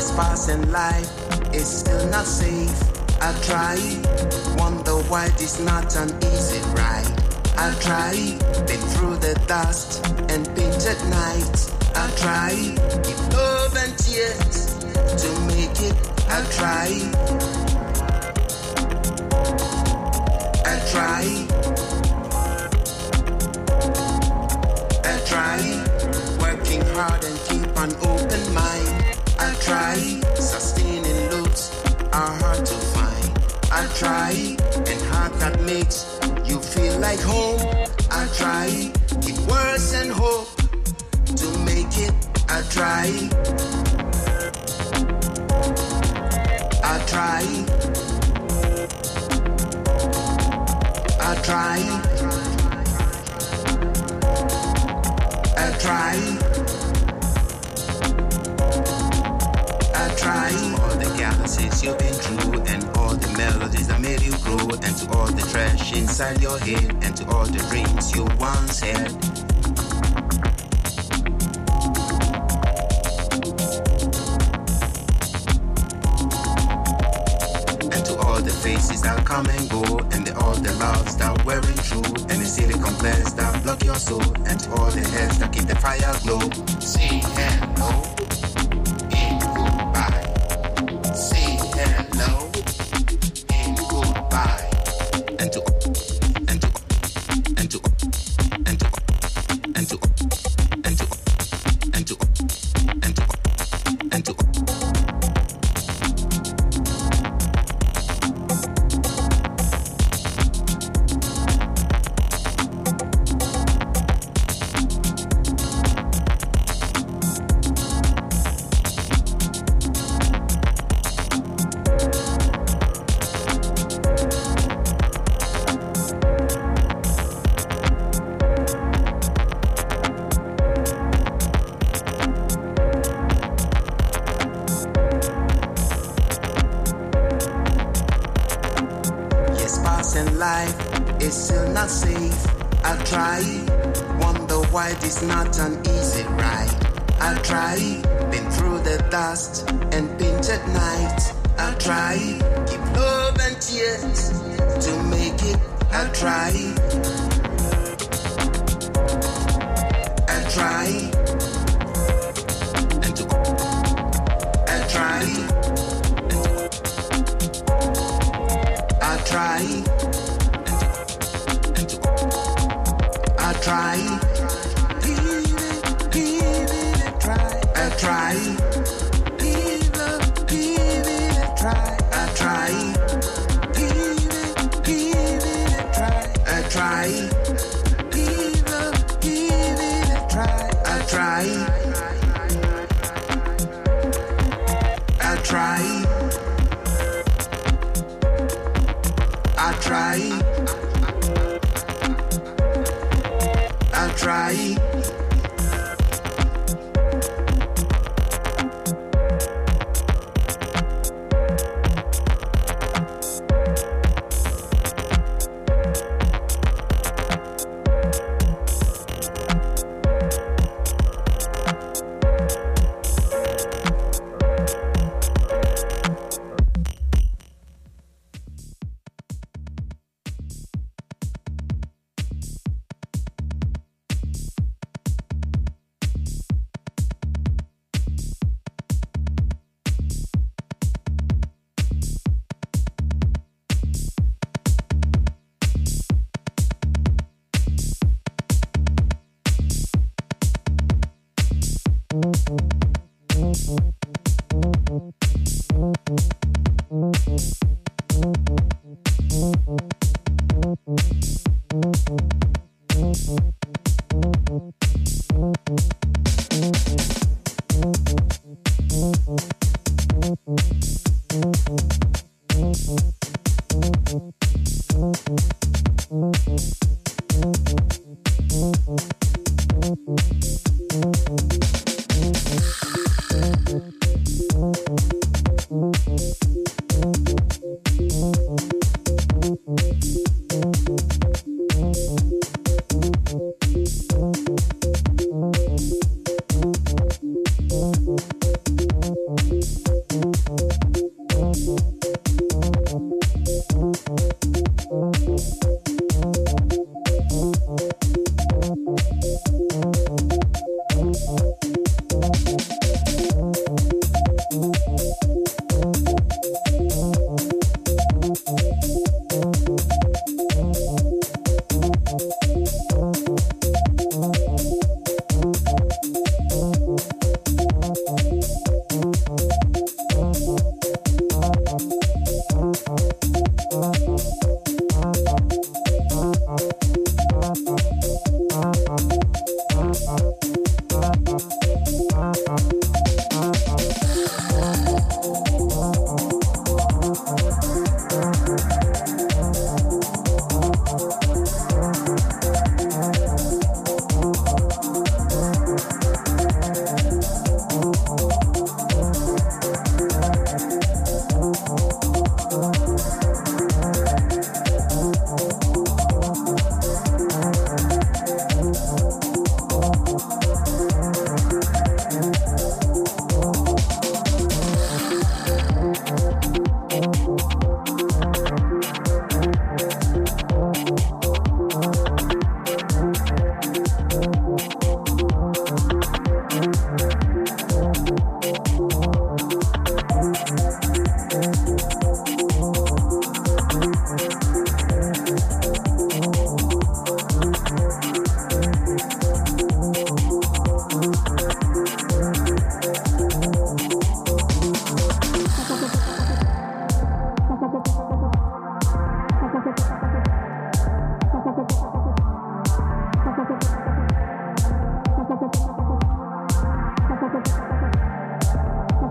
Yes, passing life is still not safe. I try, wonder why this not an easy ride. I try, been through the dust and painted nights. I try, give love and tears to make it. I try, I try, I try, working hard and keep an open mind. I try, sustaining looks are hard to find. I try, and heart that makes you feel like home. I try, give words and hope to make it. I try, I try, I try, I try, I try. All the galaxies you've been through and all the melodies that made you grow, and to all the trash inside your head and to all the dreams you once had. Faces that come and go, and all the loves that wearing true, and the city complex that block your soul, and to all the heads that keep the fire glow. Say hello and goodbye. Say hello and goodbye. And to and to and to and to and to and to and to and to and to. It's not an easy ride. I try, been through the dust and painted nights. I try, give love and tears to make it. I try, I try, and to, I try, I try, and to, I try. I try, give it a try. I try, give it a try. I try, give it a try. I try, I try, I try, I try.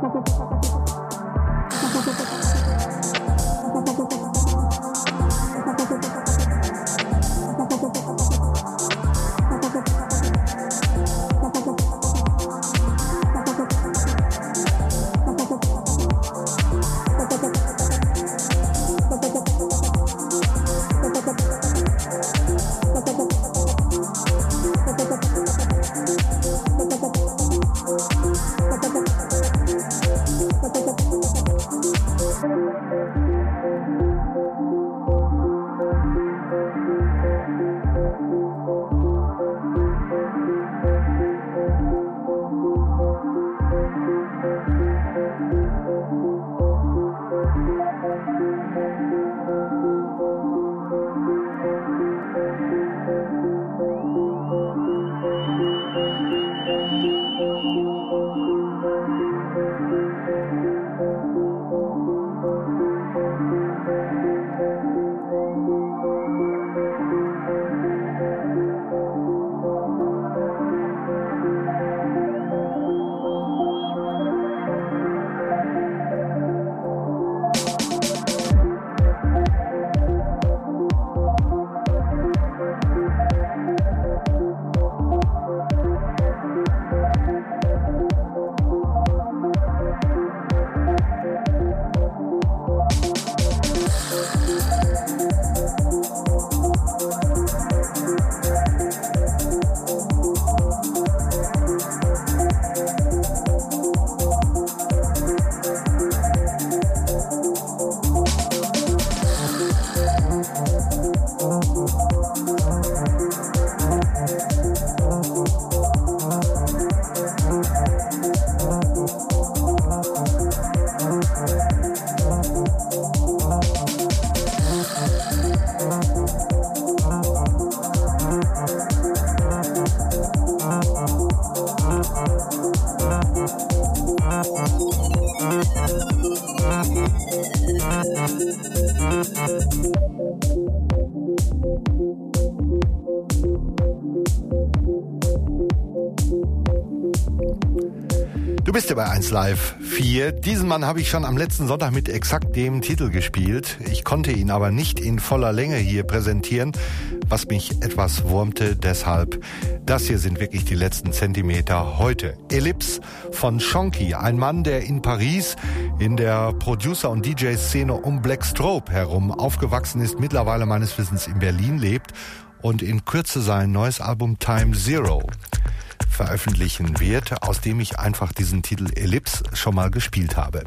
Du bist ja bei 1 Live 4. Diesen Mann habe ich schon am letzten Sonntag mit exakt dem Titel gespielt. Ich konnte ihn aber nicht in voller Länge hier präsentieren, was mich etwas wurmte. Deshalb, das hier sind wirklich die letzten Zentimeter heute. Ellipse von Shonky, ein Mann, der in Paris in der Producer- und DJ-Szene um Black Strobe herum aufgewachsen ist, mittlerweile meines Wissens in Berlin lebt und in Kürze sein neues Album Time Zero veröffentlichen wird, aus dem ich einfach diesen Titel Ellipse schon mal gespielt habe.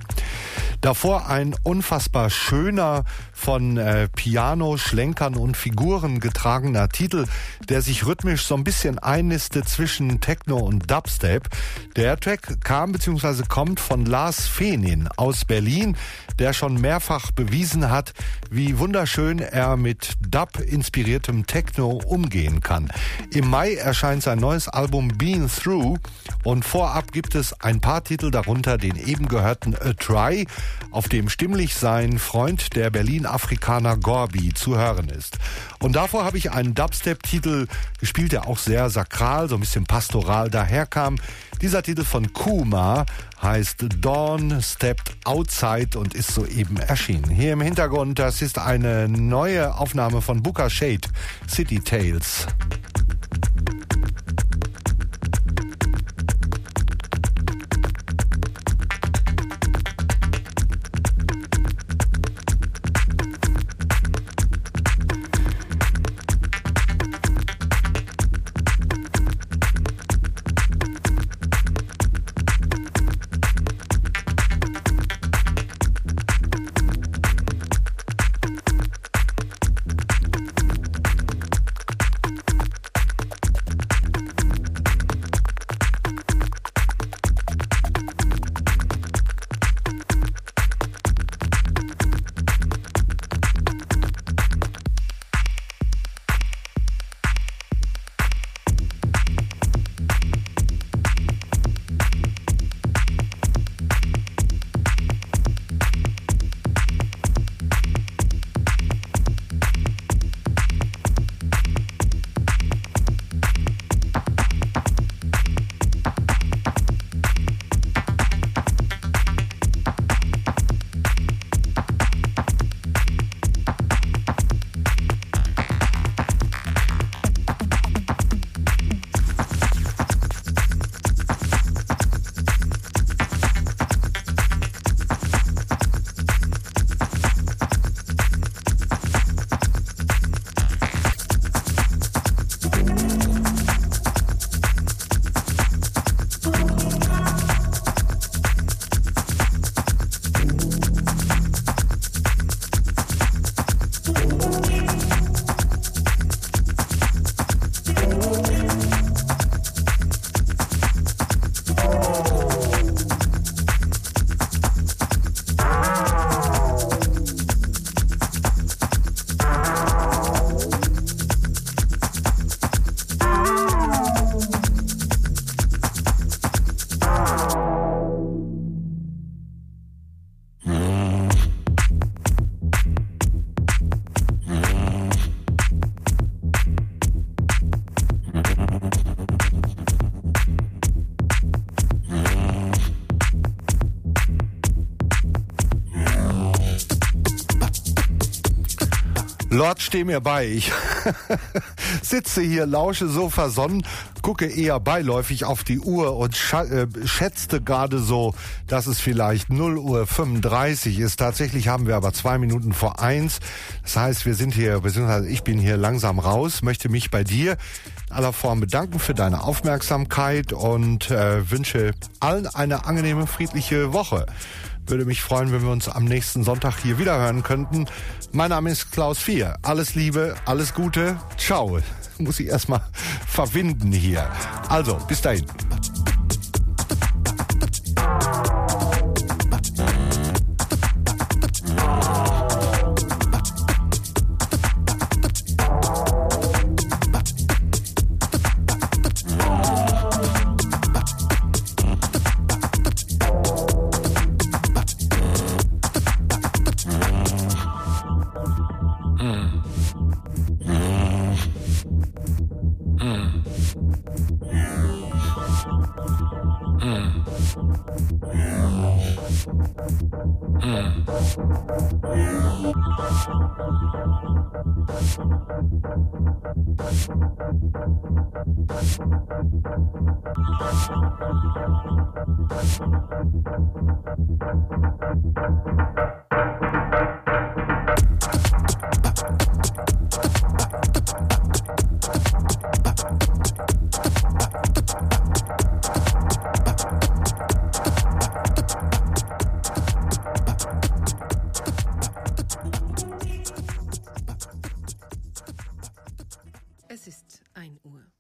Davor ein unfassbar schöner, von Piano, Schlenkern und Figuren getragener Titel, der sich rhythmisch so ein bisschen einnistet zwischen Techno und Dubstep. Der Track kam bzw. kommt von Lars Fenin aus Berlin, der schon mehrfach bewiesen hat, wie wunderschön er mit Dub-inspiriertem Techno umgehen kann. Im Mai erscheint sein neues Album Been Through und vorab gibt es ein paar Titel, darunter den eben gehörten A Try, auf dem stimmlich sein Freund, der Berlin-Afrikaner Gorby, zu hören ist. Und davor habe ich einen Dubstep-Titel gespielt, der auch sehr sakral, so ein bisschen pastoral daherkam. Dieser Titel von Kuma heißt Dawn Stepped Outside und ist soeben erschienen. Hier im Hintergrund, das ist eine neue Aufnahme von Booker Shade, City Tales. Lord, steh mir bei. Ich sitze hier, lausche so versonnen, gucke eher beiläufig auf die Uhr und schätzte gerade so, dass es vielleicht 0:35 ist. Tatsächlich haben wir aber 2 Minuten vor 1. Das heißt, wir sind hier, beziehungsweise ich bin hier langsam raus, möchte mich bei dir in aller Form bedanken für deine Aufmerksamkeit und wünsche allen eine angenehme, friedliche Woche. Würde mich freuen, wenn wir uns am nächsten Sonntag hier wieder hören könnten. Mein Name ist Klaus 4. Alles Liebe, alles Gute. Ciao. Muss ich erstmal verwinden hier. Also, bis dahin.